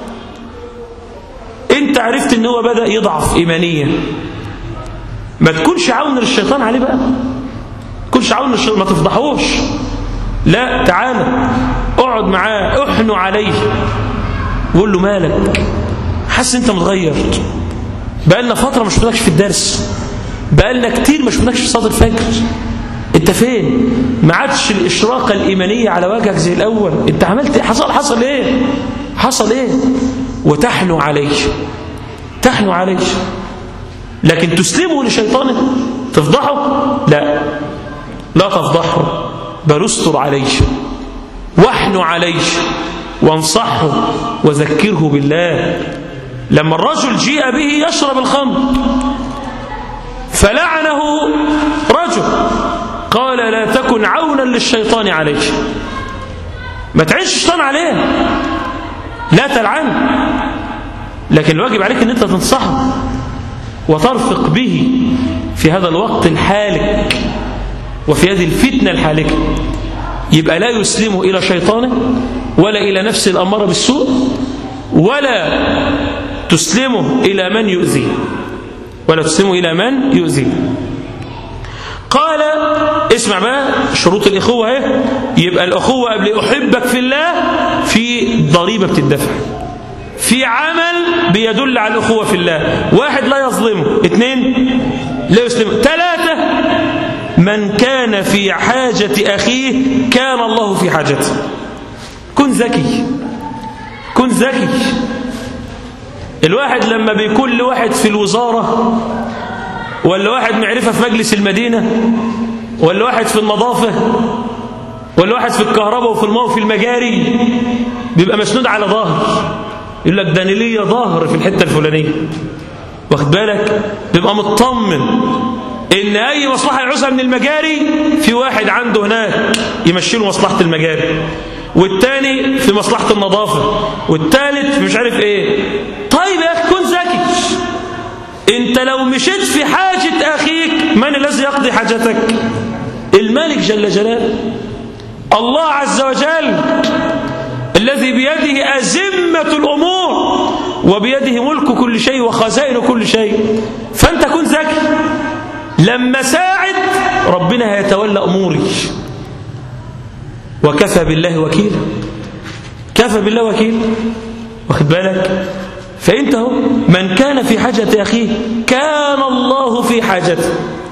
Speaker 1: انت عرفت ان هو بدأ يضعف إيمانيا، ما تكونش عون للشيطان عليه بقى، ما تكونش عون للشيطان، ما تفضحوش، لا، تعالى اقعد معاه، احنوا عليه وقول له مالك، حاسس انت متغير، بقالنا فترة ما شفناكش في الدرس، بقالنا كتير ما شفناكش في صلاة الفجر، انت فين؟ ما عادش الاشراقة الإيمانية على وجهك زي الأول، انت عملت ايه؟ حصل حصل ايه؟ حصل ايه؟ وتحنوا عليه، تحنوا عليه. لكن تسلمه لشيطانه، تفضحه؟ لا، لا تفضحه، بل استر عليه، واحنوا عليه، وانصحه، وذكره بالله. لما الرجل جيء به يشرب الخمر فلعنه رجل، قال لا تكن عونا للشيطان عليه، ما تعيش الشيطان عليه، لا تلعن، لكن الواجب عليك ان انت تنصحه وترفق به في هذا الوقت الحالك وفي هذه الفتنة الحالكة. يبقى لا يسلمه إلى شيطانه ولا إلى نفسه الأمارة بالسوء، ولا تسلمه إلى من يؤذيه، ولا تسلمه إلى من يؤذيه. قال اسمع بقى شروط الإخوة اهي. يبقى الأخوة قبل أحبك في الله في ضريبة بتدفع، في عمل بيدل على الأخوة في الله. واحد لا يظلمه، اثنين لا يسلمه، ثلاثة من كان في حاجة أخيه كان الله في حاجته. كن ذكي، كن ذكي. الواحد لما بيكون لواحد في الوزارة ولا واحد معرفة في مجلس المدينة، ولا واحد في النظافة، ولا واحد في الكهرباء وفي الماء وفي المجاري، بيبقى مسنود على ظهر، يقول لك ده ليه ظهر في الحتة الفلانية، واخد بالك؟ بيبقى مطمن ان اي مصلحة يعوزها من المجاري في واحد عنده هناك يمشي له مصلحة المجاري، والتاني في مصلحة النظافة، والتالت في مش عارف ايه. طيب يا اخي كن ذكي، انت لو مشيت في حاجة اخيك من الذي يقضي حاجتك؟ الملك جل جلاله، الله عز وجل الذي بيده أزمة الأمور وبيده ملك كل شيء وخزائن كل شيء. فأنت كن ذكي، لما ساعد ربنا هيتولى أموري، وكفى بالله وكيلا، كفى بالله وكيلا، واخد بالك؟ فأنت هو من كان في حاجة أخيه كان الله في حاجته.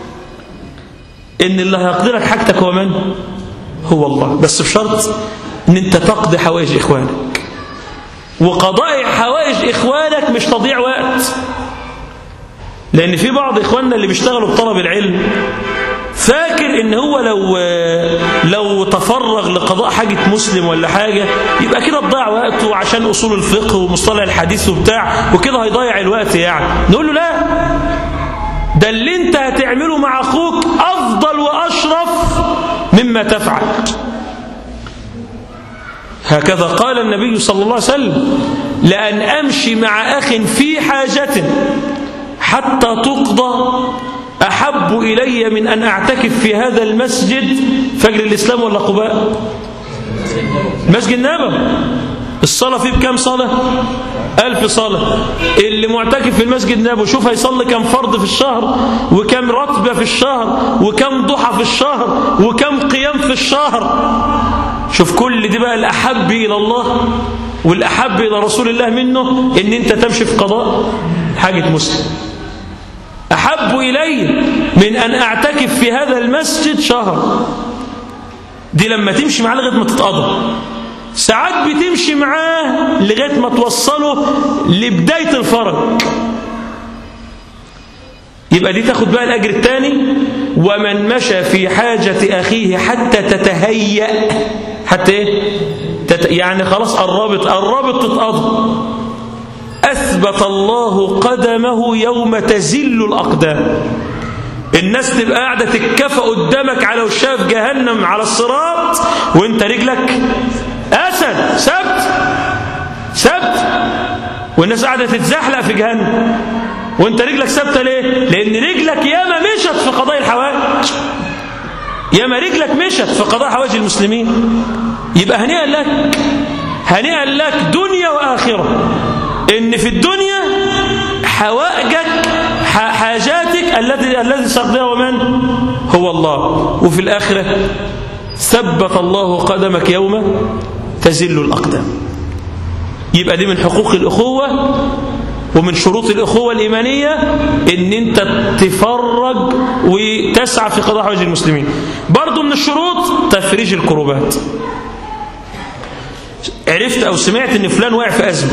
Speaker 1: إن الله يقضي لك حاجتك هو من؟ هو الله، بس بشرط ان انت تقضي حوائج اخوانك. وقضاء حوائج اخوانك مش تضيع وقت، لان في بعض اخواننا اللي بيشتغلوا بطلب العلم فاكر ان هو لو لو تفرغ لقضاء حاجة مسلم ولا حاجة يبقى كده تضيع وقته عشان اصول الفقه ومصطلح الحديث وبتاع وكده هيضيع الوقت. يعني نقول له لا، ده اللي انت هتعمله مع اخوك افضل واشرف مما تفعل. هكذا قال النبي صلى الله عليه وسلم: لأن أمشي مع أخ في حاجة حتى تقضى أحب إلي من أن أعتكف في هذا المسجد. فجر الإسلام ولا قباء؟ مسجد النبوي. الصلاة فيه بكام صلاة؟ ألف صلاة. اللي معتكف في المسجد النبوي شوف هيصلي كم فرض في الشهر، وكم رتبة في الشهر، وكم ضحى في الشهر، وكم قيام في الشهر. شوف كل دي بقى الأحب إلى الله والأحب إلى رسول الله منه إن أنت تمشي في قضاء حاجة مسلم. أحب إلي من أن أعتكف في هذا المسجد شهر. دي لما تمشي معاه لغاية ما تتقضى. ساعات بتمشي معاه لغاية ما توصله لبداية الفرج، يبقى دي تاخد بقى الأجر الثاني. ومن مشى في حاجة أخيه حتى تتهيأ، حتى إيه؟ تت... يعني خلاص قربت قربت تتقضى، أثبت الله قدمه يوم تزل الأقدام. الناس تبقى قاعدة تتكفى قدامك على وشاف جهنم على الصراط وانت رجلك أسد سبت سبت، والناس قاعدة تتزحلق في جهنم وانت رجلك ثابته ليه؟ لأن رجلك ياما مشت في قضاء الحوائج، ياما رجلك مشت في قضاء حوائج المسلمين. يبقى هنيئا لك، هنيئا لك دنيا وآخرة، إن في الدنيا حوائجك حاجاتك الذي الذي سيقضيها ومن؟ هو الله. وفي الآخرة ثبت الله قدمك يوم تزل الأقدام. يبقى دي من حقوق الأخوة ومن شروط الأخوة الإيمانية إن أنت تفرج وتسعى في قضاء حوائج المسلمين. برضو من الشروط تفريج الكروبات. عرفت أو سمعت إن فلان واقع في أزمة،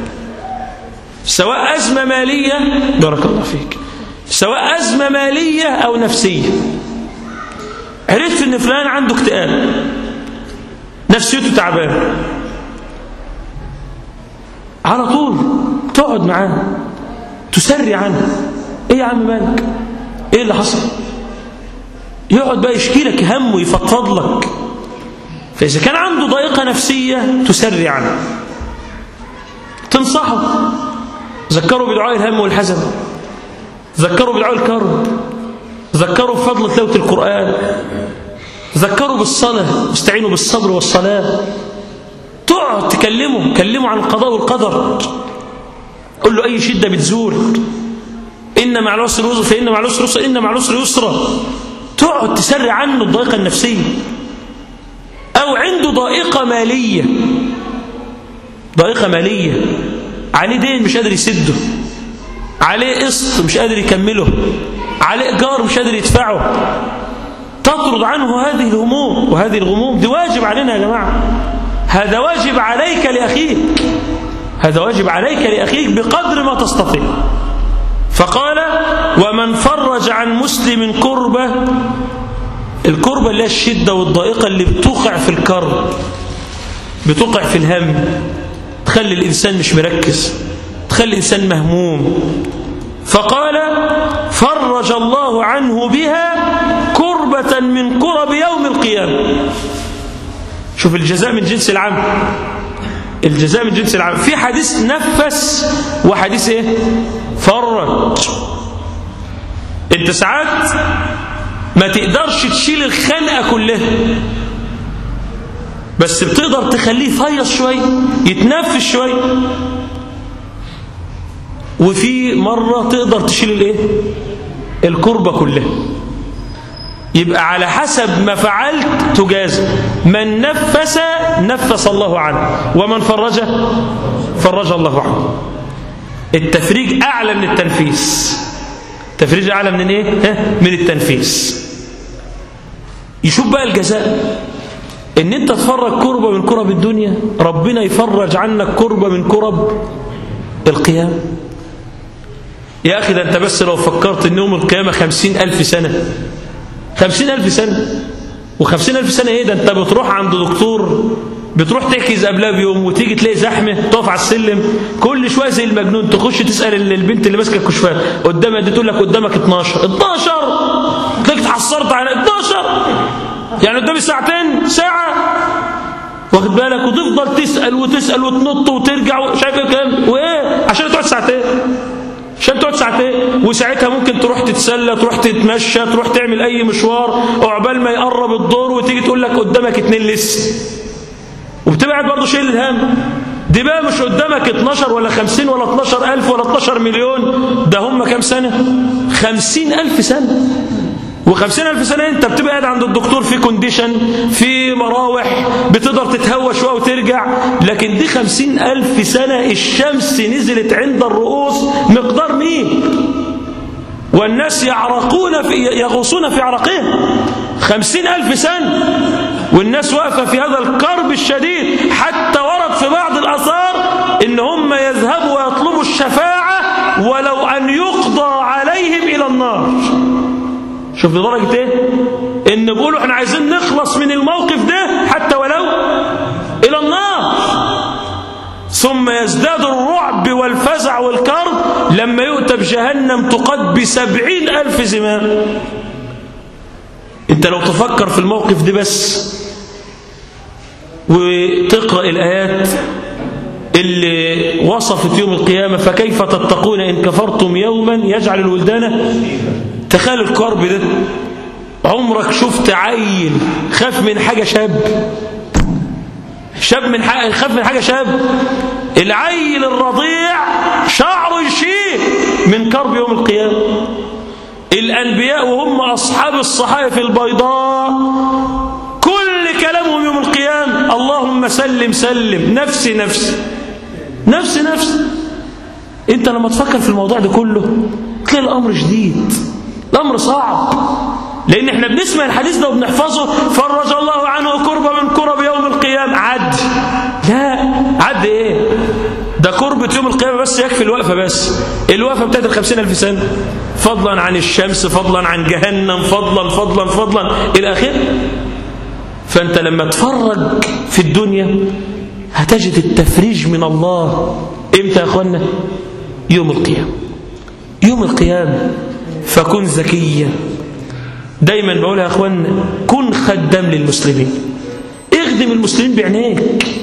Speaker 1: سواء أزمة مالية، بارك الله فيك، سواء أزمة مالية أو نفسية. عرفت إن فلان عنده اكتئاب، نفسيته تعبانة، على طول تقعد معاه تسري عنه. ايه يا عم مالك؟ ايه اللي حصل؟ يقعد بقى يشكي لك همه يفضفض لك. فإذا كان عنده ضيقة نفسية تسري عنه، تنصحه، ذكروا بدعاء الهم والحزن، ذكروا بدعاء الكرب، ذكروا بفضل تلاوة القرآن، ذكروا بالصلاة، استعينوا بالصبر والصلاة. تقعد تكلمه، كلمه عن القضاء والقدر، قل له أي شدة بتزول، إن مع العسر يسرا، فإن مع العسر يسرا، إن مع العسر يسرا. تقعد تسري عنه الضائقة النفسية. أو عنده ضائقة مالية، ضائقة مالية، عليه دين مش قادر يسده، عليه قسط مش قادر يكمله، عليه إيجار مش قادر يدفعه. تطرد عنه هذه الهموم وهذه الغموم. دي واجب علينا يا جماعة، هذا واجب عليك لأخيك، هذا واجب عليك لأخيك بقدر ما تستطيع. فقال ومن فرج عن مسلم كربة، الكربة اللي هي الشدة والضائقة اللي بتوقع في الكرب، بتوقع في الهم، تخلي الإنسان مش مركز، تخلي الإنسان مهموم. فقال فرج الله عنه بها كربة من كرب يوم القيامة. شوف الجزاء من جنس العمل، الجزاء من جنس العمل. في حديث نفس وحديث ايه؟ فرج. انت ساعات ما تقدرش تشيل الخنقة كلها، بس بتقدر تخليه يفيص شوية، يتنفس شوية. وفي مرة تقدر تشيل الايه؟ الكربة كلها. يبقى على حسب ما فعلت تجازى. من نفس نفس الله عنه، ومن فرج فرج الله عنه. التفريج أعلى من التنفيس. التفريج أعلى من ايه؟ من التنفيس. يشوف بقى الجزاء، ان انت تفرج كربة من كرب الدنيا، ربنا يفرج عنك كربة من كرب القيامة. يا أخي ده أنت بس لو فكرت أن يوم القيامة خمسين ألف سنة، خمسين ألف سنة، وخمسين ألف سنة إيه ده؟ أنت بتروح عند دكتور، بتروح تحجز قبلها بيوم، وتيجي تلاقي زحمة، تقف على السلم كل شوية زي المجنون، تخش تسأل البنت اللي ماسكة الكشفات قدامها دي، تقول لك قدامك اتناشر اتناشر، تلاقيك اتحصرت على اتناشر، يعني قدامي ساعتين ساعة، واخد بالك؟ وتفضل تسأل وتسأل وتنط وترجع، شايف كام وإيه عشان تقعد ساعتين، عشان تقعد ساعتين. وساعتها ممكن تروح تتسلى، تروح تتمشى، تروح تعمل أي مشوار، وعقبال ما يقرب الدور وتيجي تقول لك قدامك اتنين لسه، وبتبقى قاعد برضه شايل الهم. دي بقى مش قدامك اتناشر ولا خمسين ولا اتناشر ألف ولا اتناشر مليون، ده هم كام سنة؟ خمسين ألف سنة. وخمسين ألف سنة أنت بتبقى قاعد عند الدكتور في كونديشن، في مراوح، بتقدر تتهوى شوية وترجع. لكن دي خمسين ألف سنة الشمس نزلت عند الرؤوس مقدار مين؟ والناس يعرقون في يغوصون في عرقهم. خمسين ألف سنة والناس واقفة في هذا الكرب الشديد، حتى ورد في بعض الآثار إن هم يذهبوا ويطلبوا الشفاعة ولو أن يقضى عليهم إلى النار. شوف لدرجة ايه؟ ان بيقولوا احنا عايزين نخلص من الموقف ده حتى ولو الى النار. ثم يزداد الرعب والفزع والكرب لما يؤتى بجهنم تقد بسبعين ألف زمام. انت لو تفكر في الموقف ده بس وتقرأ الآيات اللي وصفت يوم القيامة، فكيف تتقون إن كفرتم يوما يجعل الولدان، تخيل الكرب ده. عمرك شفت عيل خاف من حاجة شاب؟ شاب من حاجة خاف من حاجة شاب؟ العيل الرضيع شعره يشيب من كرب يوم القيامة. الأنبياء وهم أصحاب الصحائف البيضاء كل كلامهم يوم القيامة اللهم سلم سلم، نفسي نفسي نفسي نفسي. انت لما تفكر في الموضوع ده كله تلاقي الأمر جديد، الأمر صعب، لأن احنا بنسمع الحديث ده وبنحفظه، فرج الله عنه كربة من كرب يوم القيامة. عد لا عد ايه؟ ده كربة يوم القيامة بس يكفي الوقفة، بس الوقفة بتاعت الخمسين ألف سنة، فضلا عن الشمس، فضلا عن جهنم، فضلا فضلا فضلا إلى آخره. فأنت لما تفرج في الدنيا هتجد التفريج من الله. إمتى يا أخوانا؟ يوم القيامة. يوم القيامة. فكن ذكيا. دايما بقولها يا أخوانا، كن خدام للمسلمين، اخدم المسلمين بعينيك،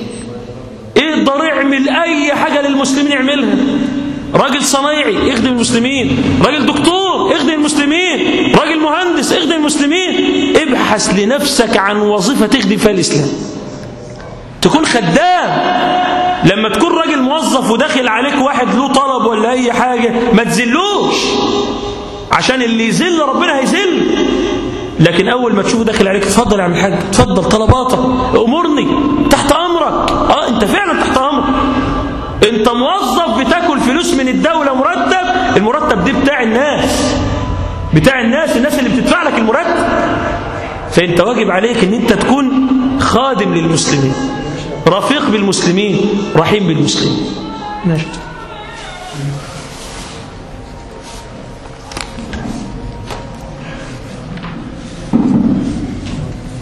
Speaker 1: اقدر اعمل أي حاجة للمسلمين اعملها. راجل صنايعي اخدم المسلمين، راجل دكتور اخدم المسلمين، راجل مهندس اخدم المسلمين. ابحث لنفسك عن وظيفة تخدم فيها الإسلام، تكون خدام. لما تكون راجل موظف وداخل عليك واحد له طلب ولا أي حاجة ما تزلوش، عشان اللي يزل ربنا هيزل. لكن أول ما تشوفه داخل عليك تفضل يا عم الحاج، تفضل طلباتك، أمرني، تحت أمرك. آه أنت فعلا تحت أمرك. أنت موظف بتاكل فلوس من الدولة مرتب، المرتب ده بتاع الناس، بتاع الناس، الناس اللي بتدفع لك المرتب. فأنت واجب عليك أن أنت تكون خادم للمسلمين، رفيق بالمسلمين، رحيم بالمسلمين. ماشي.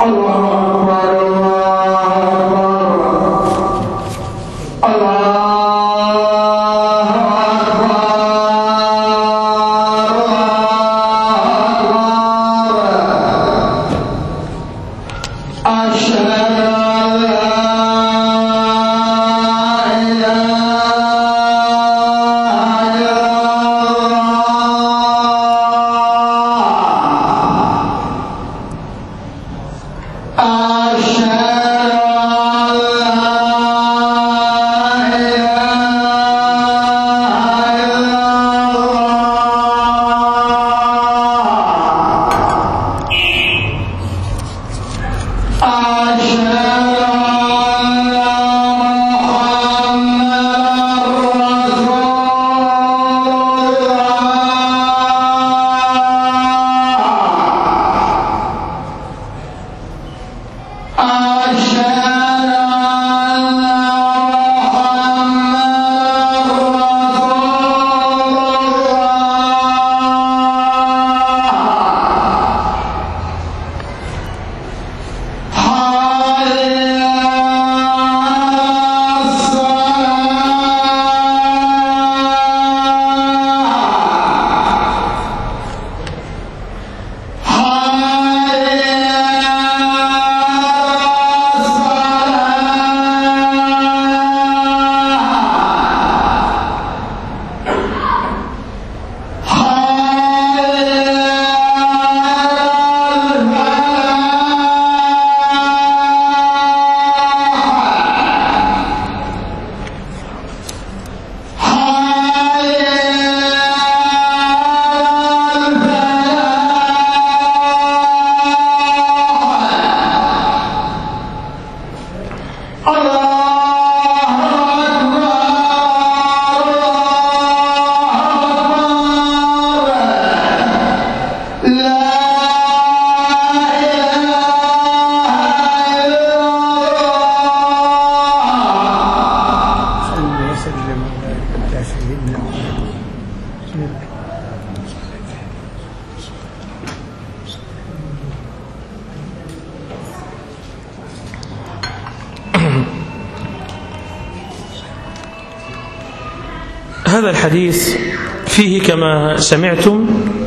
Speaker 1: هذا الحديث فيه كما سمعتم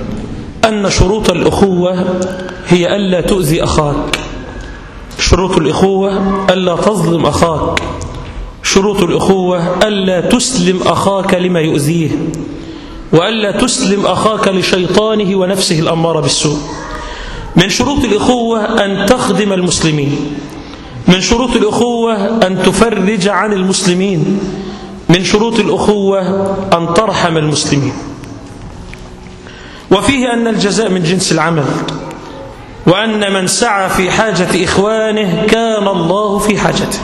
Speaker 1: أن شروط الأخوة هي ألا تؤذي أخاك، شروط الأخوة ألا تظلم أخاك، شروط الأخوة ألا تسلم أخاك لما يؤذيه، وألا تسلم أخاك لشيطانه ونفسه الأمارة بالسوء. من شروط الأخوة أن تخدم المسلمين، من شروط الأخوة أن تفرج عن المسلمين، من شروط الأخوة أن ترحم المسلمين. وفيه أن الجزاء من جنس العمل، وأن من سعى في حاجة إخوانه كان الله في حاجته.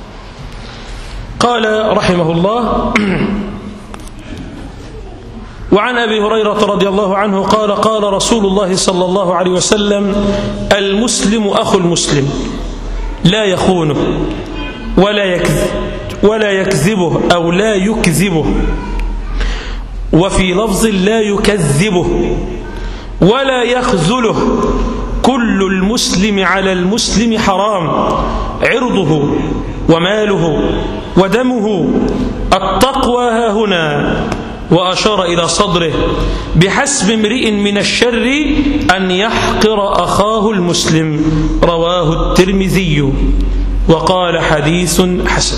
Speaker 1: قال رحمه الله: وعن أبي هريرة رضي الله عنه قال: قال رسول الله صلى الله عليه وسلم: المسلم أخو المسلم لا يخونه ولا يكذب ولا يكذبه أو لا يكذبه، وفي لفظ لا يكذبه ولا يخذله. كل المسلم على المسلم حرام، عرضه وماله ودمه. التقوى ها هنا. وأشار إلى صدره: بحسب امرئ من الشر أن يحقر أخاه المسلم. رواه الترمذي وقال حديث حسن.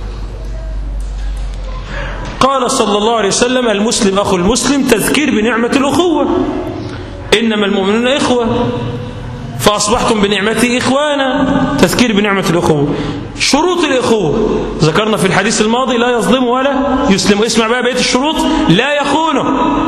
Speaker 1: قال صلى الله عليه وسلم: المسلم أخو المسلم، تذكير بنعمة الأخوة. إنما المؤمنون إخوة فأصبحتم بنعمته إخوانا، تذكير بنعمة الأخوة. شروط الأخوة ذكرنا في الحديث الماضي: لا يظلم ولا يسلم. اسمع بقى بقية الشروط: لا يخونه،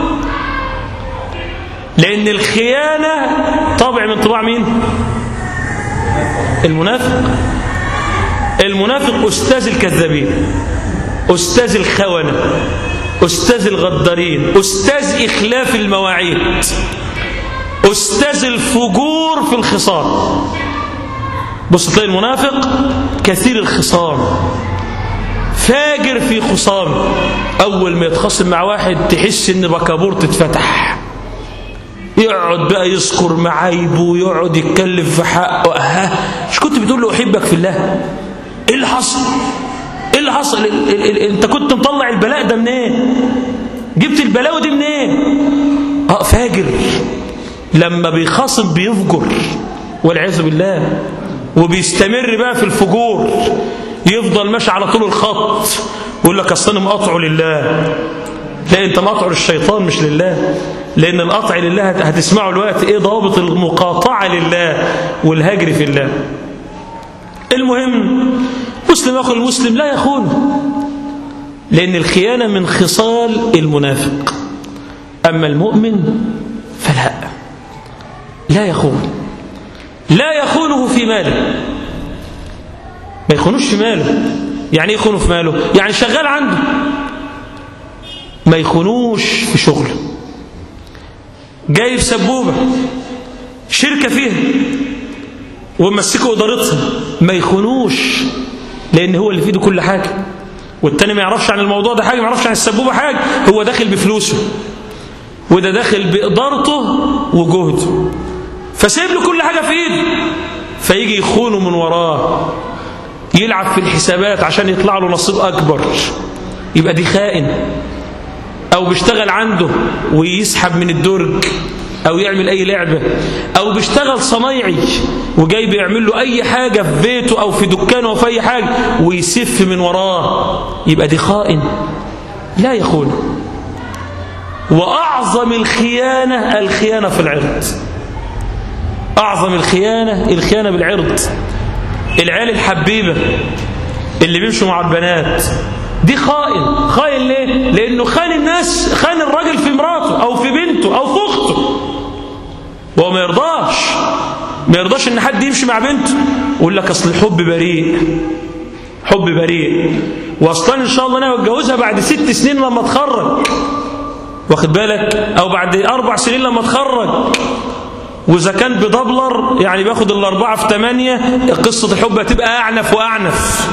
Speaker 1: لأن الخيانة طبع من طباع مين؟ المنافق. المنافق أستاذ الكذابين، أستاذ الخونة، أستاذ الغدارين، أستاذ إخلاف المواعيد، أستاذ الفجور في الخصام. بص تلاقي المنافق كثير الخصام، فاجر في خصام. أول ما يتخاصم مع واحد تحس إن بكابور تتفتح، يقعد بقى يذكر معايبه ويقعد يتكلم في حقه. ها مش كنت بتقول له أحبك في الله؟ إيه اللي حصل؟ إيه اللي حصل؟ ال ال ال أنت كنت مطلع البلاء ده منين؟ جبت البلاوي دي منين؟ اه فاجر. لما بيخاصم بيفجر والعياذ بالله، وبيستمر بقى في الفجور، يفضل ماشي على طول الخط ويقول لك اصل انا مقاطعه لله. لا، انت مقاطعه للشيطان مش لله، لان القطع لله هتسمعوا الوقت ايه ضابط المقاطعه لله والهجر في الله. المهم مسلم اخو المسلم لا يخونه، لان الخيانه من خصال المنافق. اما المؤمن فلا، لا يخون، لا يخونه في ماله. ما يخونوش في ماله. يعني ايه يخونه في ماله؟ يعني شغال عنده، ما يخونوش في شغله. جايب سبوبة شركة فيها ومسكوا إدارتها، ما يخونوش، لأن هو اللي في ايده كل حاجة، والتاني ما يعرفش عن الموضوع ده حاجة، ما يعرفش عن السبوبة حاجة. هو داخل بفلوسه وده داخل بإدارته وجهده، فسيب له كل حاجة في ايده، فيجي يخونه من وراه، يلعب في الحسابات عشان يطلع له نصيب أكبر، يبقى دي خائن. أو بيشتغل عنده ويسحب من الدرج، أو يعمل أي لعبة، أو بيشتغل صنايعي وجاي بيعمل له أي حاجة في بيته أو في دكانه أو في أي حاجة ويسف من وراه، يبقى دي خائن، لا يخون. وأعظم الخيانة الخيانة في العرض. أعظم الخيانة الخيانة بالعرض. العيال الحبيبة اللي بيمشوا مع البنات دي خائن. خائن ليه؟ لأنه خان الناس، خان الراجل في مراته أو في بنته أو في أخته، وهو ما يرضاش ما يرضاش إن حد يمشي مع بنته ويقول لك أصل الحب بريء، حب بريء، وأصلا إن شاء الله أنا أتجوزها بعد ست سنين لما أتخرج، واخد بالك، أو بعد أربع سنين لما أتخرج، وإذا كان بدبلر يعني بياخد الأربعة في ثمانية، قصة الحب هتبقى أعنف وأعنف.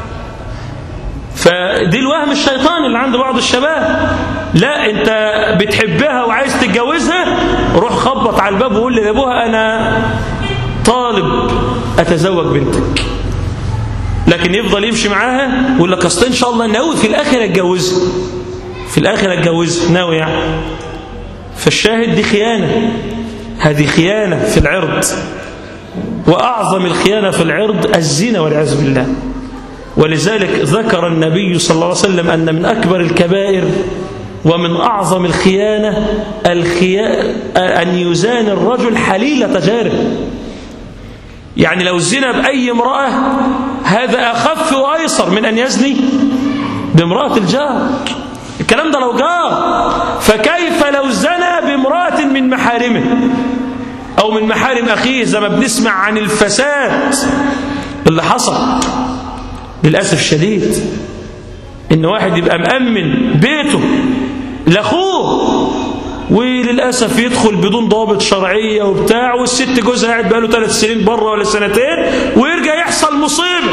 Speaker 1: فدي الوهم الشيطاني اللي عند بعض الشباب. لا، أنت بتحبها وعايز تتجوزها، روح خبط على الباب وقول لأبوها أنا طالب أتزوج بنتك. لكن يفضل يمشي معاها ويقول لك أصل إن شاء الله ناوي في الآخر أتجوزها، في الآخر أتجوزها ناوي يعني. فالشاهد دي خيانة، هذه خيانة في العرض. وأعظم الخيانة في العرض الزنا والعياذ بالله. ولذلك ذكر النبي صلى الله عليه وسلم أن من أكبر الكبائر ومن أعظم الخيانة الخيانة أن يزان الرجل حليلة جاره. يعني لو زنا بأي امرأة هذا أخف وأيسر من أن يزني بامرأة الجار. الكلام ده لو جار، فكيف لو زنى بامرأة من محارمه أو من محارم أخيه، زي ما بنسمع عن الفساد اللي حصل للأسف الشديد، إن واحد يبقى مأمن بيته لأخوه وللأسف يدخل بدون ضابط شرعية وبتاع، والست جوزها قاعد بقاله ثلاث سنين بره ولا سنتين، ويرجع يحصل مصيبة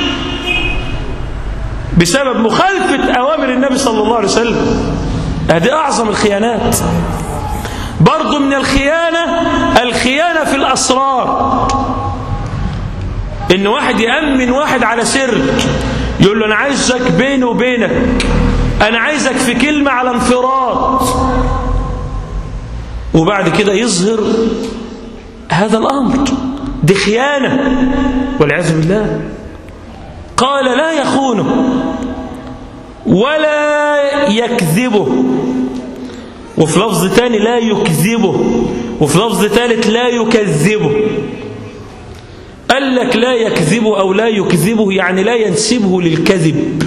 Speaker 1: بسبب مخالفة أوامر النبي صلى الله عليه وسلم. هذه أعظم الخيانات. برضو من الخيانة الخيانة في الأسرار، إن واحد يأمن واحد على سر، يقول له أنا عايزك بيني وبينك، أنا عايزك في كلمة على انفراد، وبعد كده يظهر هذا الأمر. دي خيانة والعياذ بالله. قال لا يخونه ولا يكذبه، وفي لفظ ثاني لا يكذبه، وفي لفظ ثالث لا يكذبه. قال لك لا يكذبه أو لا يكذبه يعني لا ينسبه للكذب،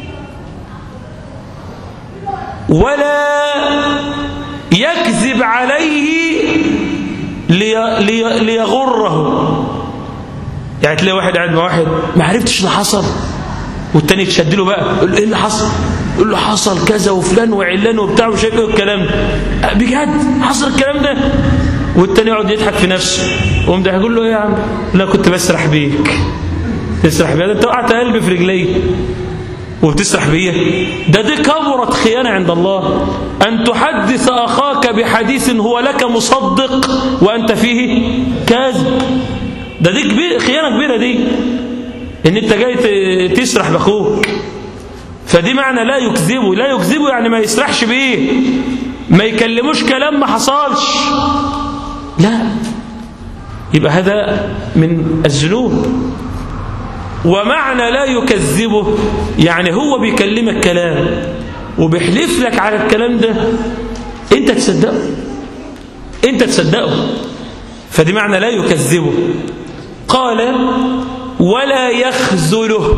Speaker 1: ولا يكذب عليه لي لي ليغره. يعني تلاقي واحد قاعد مع واحد ما عرفتش اللي حصل، والتاني يتشد له بقى يقول له ايه اللي حصل؟ يقول له حصل كذا وفلان وعلان وبتاع وشايف ايه الكلام ده، بجد حصل الكلام ده، والتاني يقعد يضحك في نفسه، وقوم ده يقول له ايه يا عم؟ لا كنت بسرح بيك. تسرح بيك؟ انت وقعت قلبي في رجلي. وبتسرح بيه. ده دي كبرت خيانة عند الله، أن تحدث أخاك بحديث هو لك مصدق وأنت فيه كاذب. ده دي كبير، خيانة كبيرة دي، إن أنت جاي تسرح بأخوك. فدي معنى لا يكذبه. لا يكذبه يعني ما يسرحش بيه، ما يكلموش كلام ما حصلش، لا، يبقى هذا من الذنوب. ومعنى لا يكذبه يعني هو بيكلمك كلام وبيحلف لك على الكلام ده، انت تصدقه، انت تصدقه. فدي معنى لا يكذبه. قال ولا يخذله.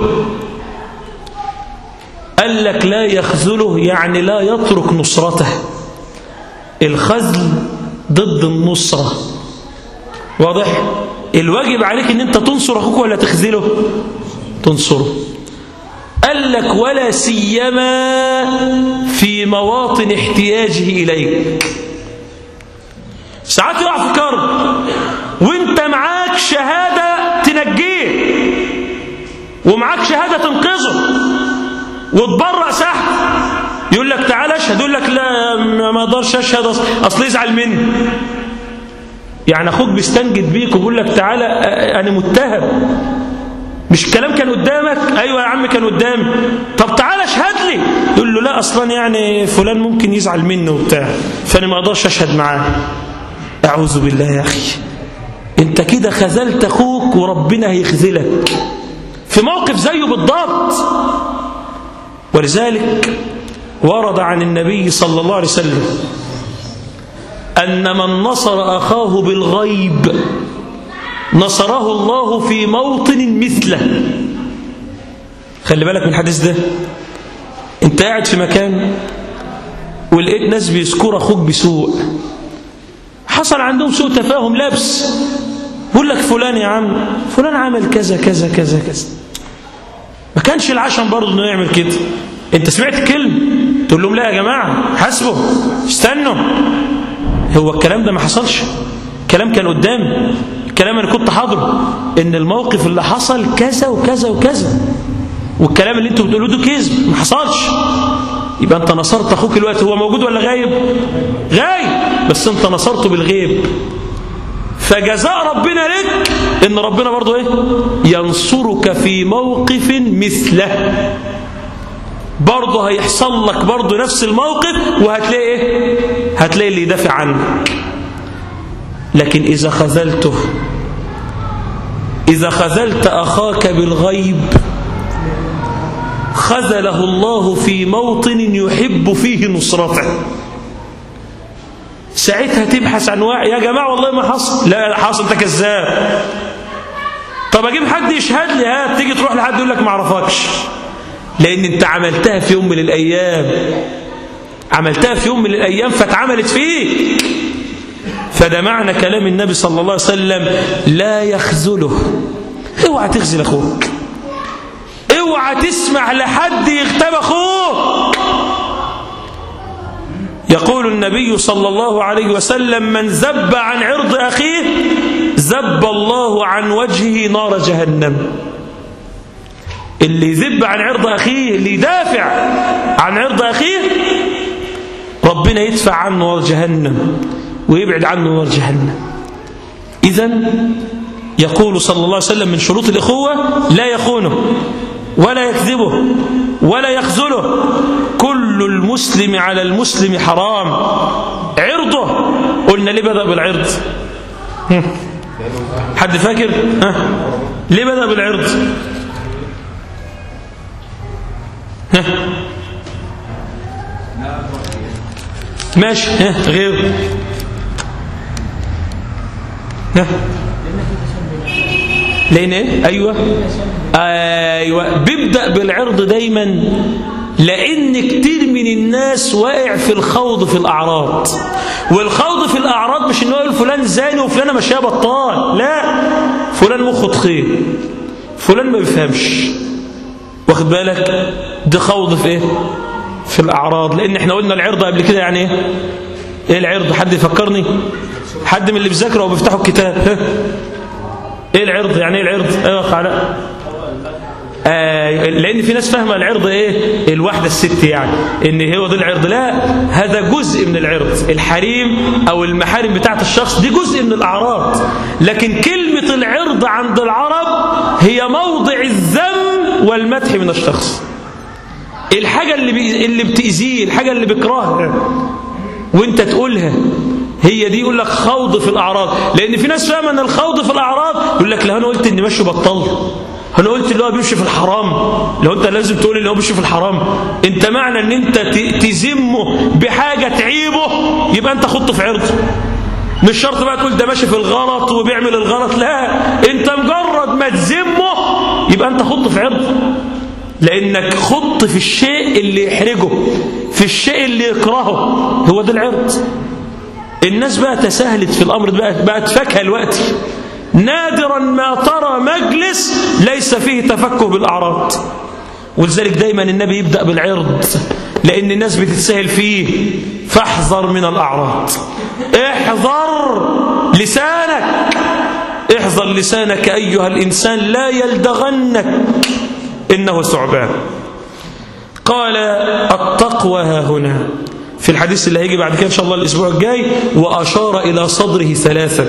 Speaker 1: قال لك لا يخذله يعني لا يترك نصرته. الخذل ضد النصرة، واضح؟ الواجب عليك ان انت تنصر اخوك ولا تخذله؟ تنصره. قال لك ولا سيما في مواطن احتياجه اليك. ساعات يقع في كرب وانت معاك شهادة تنجيه ومعاك شهادة تنقذه وتبرأ سحب، يقول لك تعالى اشهد، يقول لك لا ما اقدرش اشهد اصل يزعل مني. يعني اخوك بيستنجد بيك وبيقول لك تعالى انا متهم، مش الكلام كان قدامك؟ ايوه يا عم كان قدامي. طب تعالى اشهد لي، يقول له لا اصلا يعني فلان ممكن يزعل مني وبتاع فانا ما اقدرش اشهد معاه. اعوذ بالله يا اخي، انت كده خذلت اخوك وربنا هيخذلك في موقف زيه بالضبط. ولذلك ورد عن النبي صلى الله عليه وسلم أن من نصر أخاه بالغيب نصره الله في موطن مثله. خلي بالك من الحديث ده. انت قاعد في مكان ولقيت ناس بيذكروا أخوك بسوء، حصل عندهم سوء تفاهم لبس، بقول لك فلان يا عم فلان عمل كذا كذا كذا كذا، ما كانش العشم برضه انه يعمل كده. انت سمعت كلمة تقول لهم لا يا جماعة حاسبوا استنوا، هو الكلام ده ما حصلش، الكلام كان قدامي، الكلام انا كنت حاضره، ان الموقف اللي حصل كذا وكذا وكذا، والكلام اللي انتوا بتقولوه ده كذب ما حصلش. يبقى انت نصرت اخوك الوقت، هو موجود ولا غايب؟ غايب، بس انت نصرته بالغيب. فجزاء ربنا لك ان ربنا برضه ايه؟ ينصرك في موقف مثله، برضه هيحصل لك برضه نفس الموقف وهتلاقي ايه؟ هتلاقي اللي يدافع عنك. لكن اذا خذلته، اذا خذلت اخاك بالغيب خذله الله في موطن يحب فيه نصرته. ساعتها تبحث عن واحد يا جماعه والله ما حصل، لا حصل، انت كذاب. طب اجيب حد يشهد لي، ها تيجي تروح لحد يقول لك ما اعرفكش، لان انت عملتها في يوم من الايام، عملتها في يوم من الايام فاتعملت فيك. فده معنى كلام النبي صلى الله عليه وسلم لا يخذله. اوعى تخذل اخوك، اوعى تسمع لحد يغتاب اخوك. يقول النبي صلى الله عليه وسلم من ذب عن عرض اخيه ذب الله عن وجهه نار جهنم. اللي يذب عن عرض أخيه، اللي يدافع عن عرض أخيه، ربنا يدفع عنه نار جهنم ويبعد عنه نار جهنم. إذن يقول صلى الله عليه وسلم من شروط الإخوة لا يخونه ولا يكذبه ولا يخذله. كل المسلم على المسلم حرام عرضه. قلنا ليه بدأ بالعرض؟ حد فاكر؟ ها؟ ليه بدأ بالعرض؟ ها؟ ماشي، ها غير، ها لين ايه؟ ايوه ايوه بيبدأ بالعرض دايما، لان كتير من الناس واقع في الخوض في الاعراض. والخوض في الاعراض مش انه يقول فلان زاني وفلانه ماشيه بطال، لا، فلان مخه تخين، فلان ما بيفهمش، واخد بالك؟ ده خوض في ايه؟ في الاعراض. لان احنا قلنا العرض قبل كده يعني ايه؟ ايه العرض؟ حد يفكرني؟ حد من اللي بيذاكروا او بيفتحوا الكتاب؟ ايه العرض؟ يعني ايه العرض؟ ايوه علاء. آه لأن في ناس فاهمة العرض إيه؟ الواحدة الست يعني إن هو ده العرض. لا، هذا جزء من العرض. الحريم أو المحارم بتاعت الشخص دي جزء من الأعراض، لكن كلمة العرض عند العرب هي موضع الذم والمدح من الشخص. الحاجة اللي بي... اللي بتأذيه، الحاجة اللي بيكرهها وانت تقولها، هي دي يقول لك خوض في الأعراض. لأن في ناس فاهمة أن الخوض في الأعراض يقول لك لو أنا قلت إني ماشي بطل، أنا قلت اللي هو بيمشي في الحرام، لو أنت لازم تقول اللي هو بيمشي في الحرام، أنت معنى أن أنت تزمه بحاجة تعيبه يبقى أنت خضت في عرضه. مش شرط بقى تقول ده ماشي في الغلط وبيعمل الغلط، لا، أنت مجرد ما تزمه يبقى أنت خضت في عرضه، لأنك خضت في الشيء اللي يحرجه، في الشيء اللي يكرهه، هو ده العرض. الناس بقى تساهلت في الأمر، بقى بقت فاكهة الوقت. نادرا ما ترى مجلس ليس فيه تفكه بالأعراض، ولذلك دايما النبي يبدأ بالعرض لأن الناس بتتساهل فيه. فاحذر من الأعراض، احذر لسانك، احذر لسانك أيها الإنسان لا يلدغنك إنه ثعبان. قال التقوى ها هنا في الحديث اللي هيجي بعد كده إن شاء الله الأسبوع الجاي، وأشار إلى صدره ثلاثا.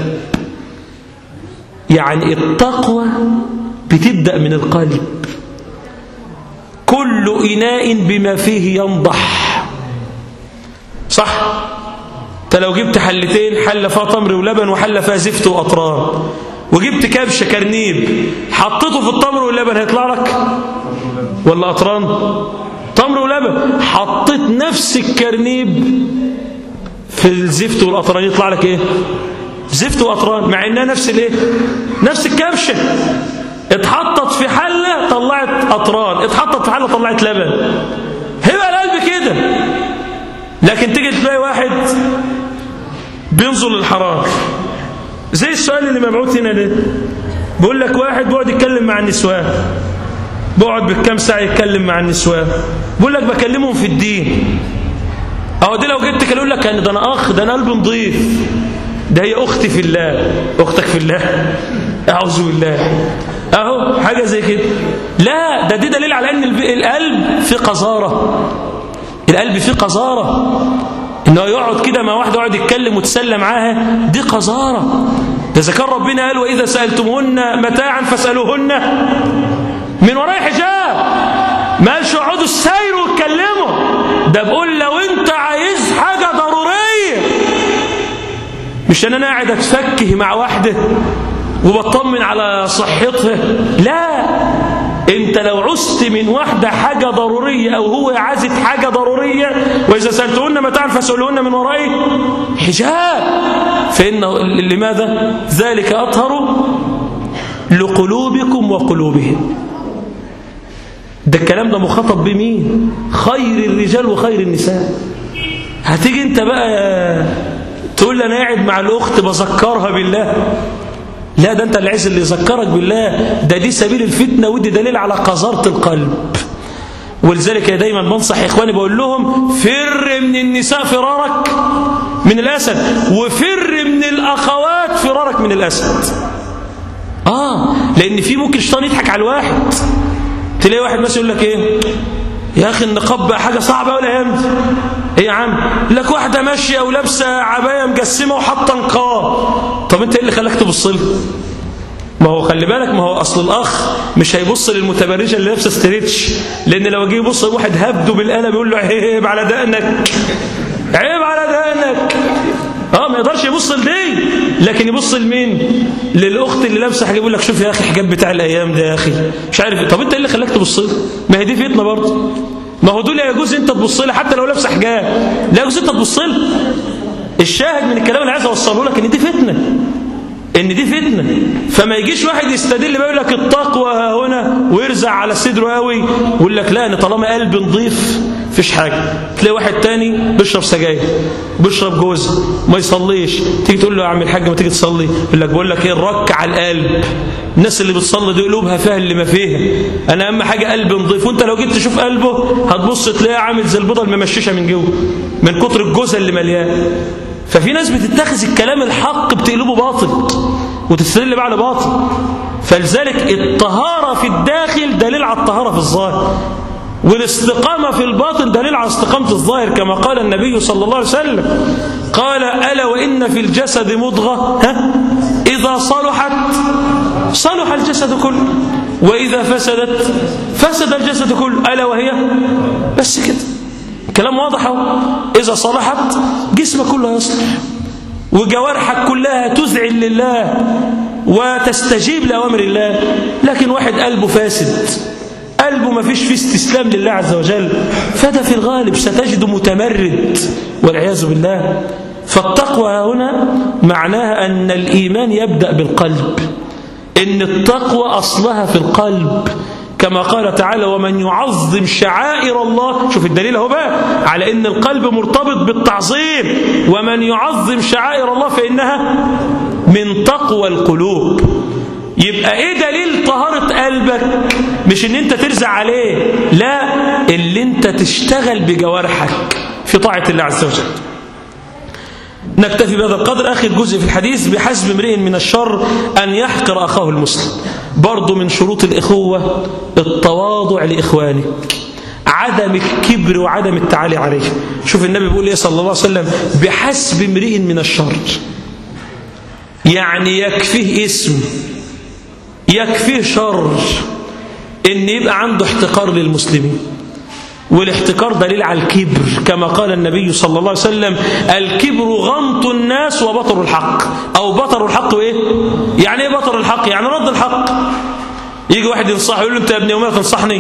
Speaker 1: يعني التقوى بتبدأ من القلب. كل إناء بما فيه ينضح، صح؟ انت لو جبت حلتين، حلة فيها تمر ولبن وحلة فيها زفت وأطران، وجبت كبش كرنيب حطيته في التمر واللبن، هيطلع لك ولا أطران؟ تمر ولبن. حطيت نفس الكرنيب في الزفت والأطران يطلع لك ايه؟ زفت وأطران، مع انها نفس الايه؟ نفس الكبشة. اتحطت في حلة طلعت أطران، اتحطت في حلة طلعت لبن. هيبقى القلب كده. لكن تيجي تلاقي واحد بينظر للحرام، زي السؤال اللي مبعوث هنا ده، بيقول لك واحد بيقعد يتكلم مع النسوان، بقعد بالكام ساعة يتكلم مع النسوان، بيقول لك بكلمهم في الدين. اهو دي لو جيت تكلم لك ده انا اخ، ده انا قلبي نضيف، ده هي اختي في الله. اختك في الله؟ اعوذ بالله. اهو حاجه زي كده. لا، ده دي دليل على ان القلب في قذاره. القلب فيه قذاره، انه يقعد كده مع واحده يقعد يتكلم وتسلى معاها، دي قذاره. ده اذا كان ربنا قال واذا سالتموهن متاعا فاسالوهن من وراء حجاب، ما قالش اقعدوا السير واتكلموا. ده بقول لو انت عايز حاجه ضروريه، مش انا قاعد اتفكه مع واحده وبطمن على صحتها، لا، انت لو عزت من واحده حاجه ضروريه او هو عازت حاجه ضروريه، واذا سالتهن متاعا فاسالوهن من وراء حجاب، فان لماذا؟ ذلك اطهر لقلوبكم وقلوبهم. ده الكلام ده مخاطب بمين؟ خير الرجال وخير النساء. هتيجي انت بقى تقول لي انا قاعد مع الاخت بذكرها بالله؟ لا، ده انت اللي عايز اللي يذكرك بالله. ده دي سبيل الفتنه، ودي دليل على قذاره القلب. ولذلك دايما بنصح اخواني بقول لهم فر من النساء فرارك من الاسد، وفر من الاخوات فرارك من الاسد. اه لان في ممكن الشيطان يضحك على الواحد. تلاقي واحد مثلا يقول لك ايه يا اخي النقاب بقى حاجه صعبه ولا يهمد ايه يا عم؟ لك واحده ماشيه ولابسه عبايه مجسمه وحاطه نقاب، طب انت ايه اللي خلاك تبص لها؟ ما هو خلي بالك، ما هو اصل الاخ مش هيبص للمتبرجه اللي لابسه ستريتش، لان لو جه يبص واحد هبده بالقلم يقول له عيب على دقنك، عيب على دقنك. اه ما يقدرش يبص لدي، لكن يبص لمين؟ للاخت اللي لابسه حاجه، يقول لك شوف يا اخي الحجاب بتاع الايام ده يا اخي مش عارف. طب انت ايه اللي خلاك تبص لها؟ ما هي دي فتنه برضه. ما هو دول لا يجوز انت تبص لها حتى لو لابسه حجاب، لا يجوز انت تبص لها. الشاهد من الكلام اللي عايز اوصله لك ان دي فتنه، ان دي فتنه. فما يجيش واحد يستدل بيقول لك التقوى ها هنا ويرزع على صدره قوي ويقول لك لا انا طالما قلبي نظيف مفيش حاجه. تلاقي واحد تاني بيشرب سجاير، بيشرب جوز، ما يصليش، تيجي تقول له يا عم الحاج ما تيجي تصلي، يقول لك بقول لك ايه الرك على القلب. الناس اللي بتصلي دي قلوبها فيها اللي ما فيها، انا اهم حاجه قلبي نظيف. وانت لو جيت تشوف قلبه هتبص تلاقيه عامل زي البيضه الممششه من جوه من كتر الجوز اللي مليان. ففي ناس بتتخذ الكلام الحق بتقلبه باطل وتستدل بقى على باطل. فلذلك الطهارة في الداخل دليل على الطهارة في الظاهر، والاستقامة في الباطن دليل على استقامة الظاهر، كما قال النبي صلى الله عليه وسلم، قال ألا وإن في الجسد مضغة ها إذا صلحت صلح الجسد كله وإذا فسدت فسد الجسد كله، ألا وهي بس كده. كلام واضح اهو. إذا صلحت جسمك كله يصلح، وجوارحك كلها تذعن لله وتستجيب لأوامر الله. لكن واحد قلبه فاسد، قلبه ما فيش فيه استسلام لله عز وجل، فده في الغالب ستجده متمرد والعياذ بالله. فالتقوى هنا معناها أن الإيمان يبدأ بالقلب، إن التقوى أصلها في القلب، كما قال تعالى ومن يعظم شعائر الله. شوف الدليل اهو بقى على إن القلب مرتبط بالتعظيم، ومن يعظم شعائر الله فإنها من تقوى القلوب. يبقى ايه دليل طهارة قلبك؟ مش ان انت ترزع عليه، لا، اللي انت تشتغل بجوارحك في طاعة الله عز وجل. نكتفي بهذا القدر. آخر جزء في الحديث: بحسب امرئ من الشر أن يحقر أخاه المسلم. برضو من شروط الإخوة التواضع لإخوانك، عدم الكبر وعدم التعالي عليه. شوف النبي بيقول ايه صلى الله عليه وسلم: بحسب امرئ من الشر، يعني يكفيه اسم، يكفيه شر ان يبقى عنده احتقار للمسلمين. والاحتقار دليل على الكبر، كما قال النبي صلى الله عليه وسلم: الكبر غمط الناس وبطر الحق. او بطر الحق وايه؟ يعني ايه بطر الحق؟ يعني رد الحق. يجي واحد ينصحه يقول له: انت يا ابني وما تنصحني،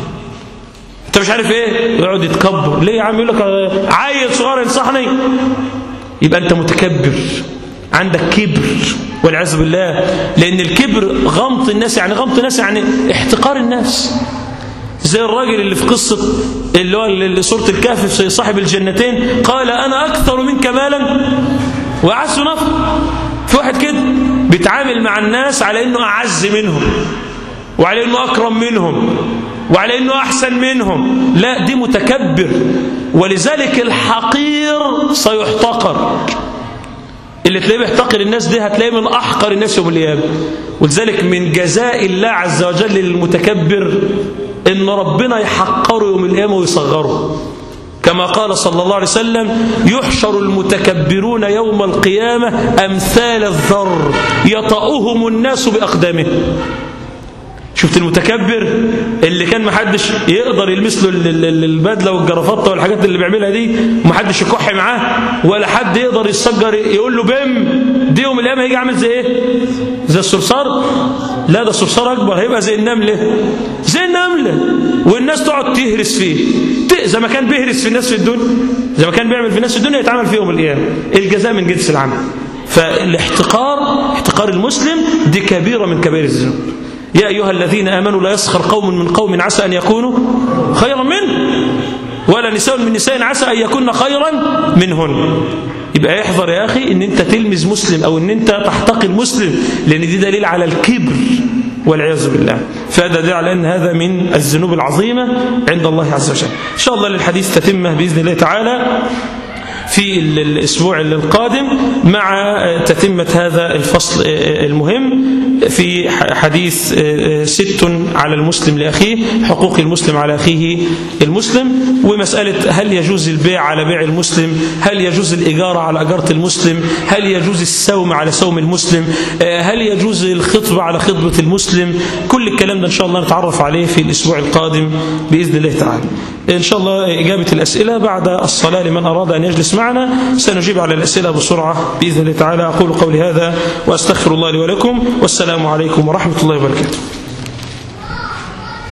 Speaker 1: انت مش عارف ايه، يقعد يتكبر. ليه يا عم؟ يقول لك عيل صغير ينصحني. يبقى انت متكبر، عندك كبر والعياذ بالله. لأن الكبر غمط الناس، يعني غمط الناس يعني احتقار الناس. زي الراجل اللي في قصة اللي هو اللي سورة الكهف في صاحب الجنتين، قال أنا أكثر منك مالا وأعز نفرا. في واحد كده بيتعامل مع الناس على أنه أعز منهم، وعلى أنه أكرم منهم، وعلى أنه أحسن منهم. لا، دي متكبر. ولذلك الحقير سيحتقر. اللي تلاقيه بيحتقر الناس دي هتلاقيه من أحقر الناس يوم القيامة. ولذلك من جزاء الله عز وجل للمتكبر إن ربنا يحقره يوم القيامة ويصغره، كما قال صلى الله عليه وسلم: يحشر المتكبرون يوم القيامة أمثال الذر يطأهم الناس بأقدامه. شفت المتكبر اللي كان محدش يقدر يلمس له البدله والجرافطه والحاجات اللي بيعملها دي، ومحدش يكح معاه، ولا حد يقدر يتسجر يقول له بم، دي يوم القيامه هيجي عامل زي ايه؟ زي الصرصار؟ لا، ده الصرصار اكبر، هيبقى زي النمله. زي النمله، والناس تقعد تهرس فيه زي ما كان بيهرس في الناس في الدنيا، زي ما كان بيعمل في الناس في الدنيا يتعامل فيه يوم القيامه. الجزاء من جنس العمل. فالاحتقار، احتقار المسلم، دي كبيره من كبائر الذنوب. يا أيها الذين آمنوا لا يسخر قوم من قوم عسى أن يكونوا خيرا منه، ولا نساء من نساء عسى أن يكون خيرا منهن. يبقى يحذر يا أخي إن أنت تلمز مسلم أو إن أنت تحتقر مسلم، لأن دي دليل على الكبر والعياذ بالله. فهذا دليل على أن هذا من الذنوب العظيمة عند الله عز وجل. إن شاء الله للحديث تتمه بإذن الله تعالى في الأسبوع القادم مع تتمة هذا الفصل المهم في حديث ست على المسلم لأخيه، حقوق المسلم على أخيه المسلم، ومسألة هل يجوز البيع على بيع المسلم، هل يجوز الإجارة على أجارة المسلم، هل يجوز السوم على سوم المسلم، هل يجوز الخطبة على خطبة المسلم. كل الكلام ده إن شاء الله نتعرف عليه في الأسبوع القادم بإذن الله تعالى. إن شاء الله إجابة الأسئلة بعد الصلاة لمن أراد أن يجلس معنا. سنجيب على الأسئلة بسرعة بإذن الله تعالى. أقول قولي هذا وأستغفر الله لي ولكم، والسلام عليكم ورحمة الله وبركاته.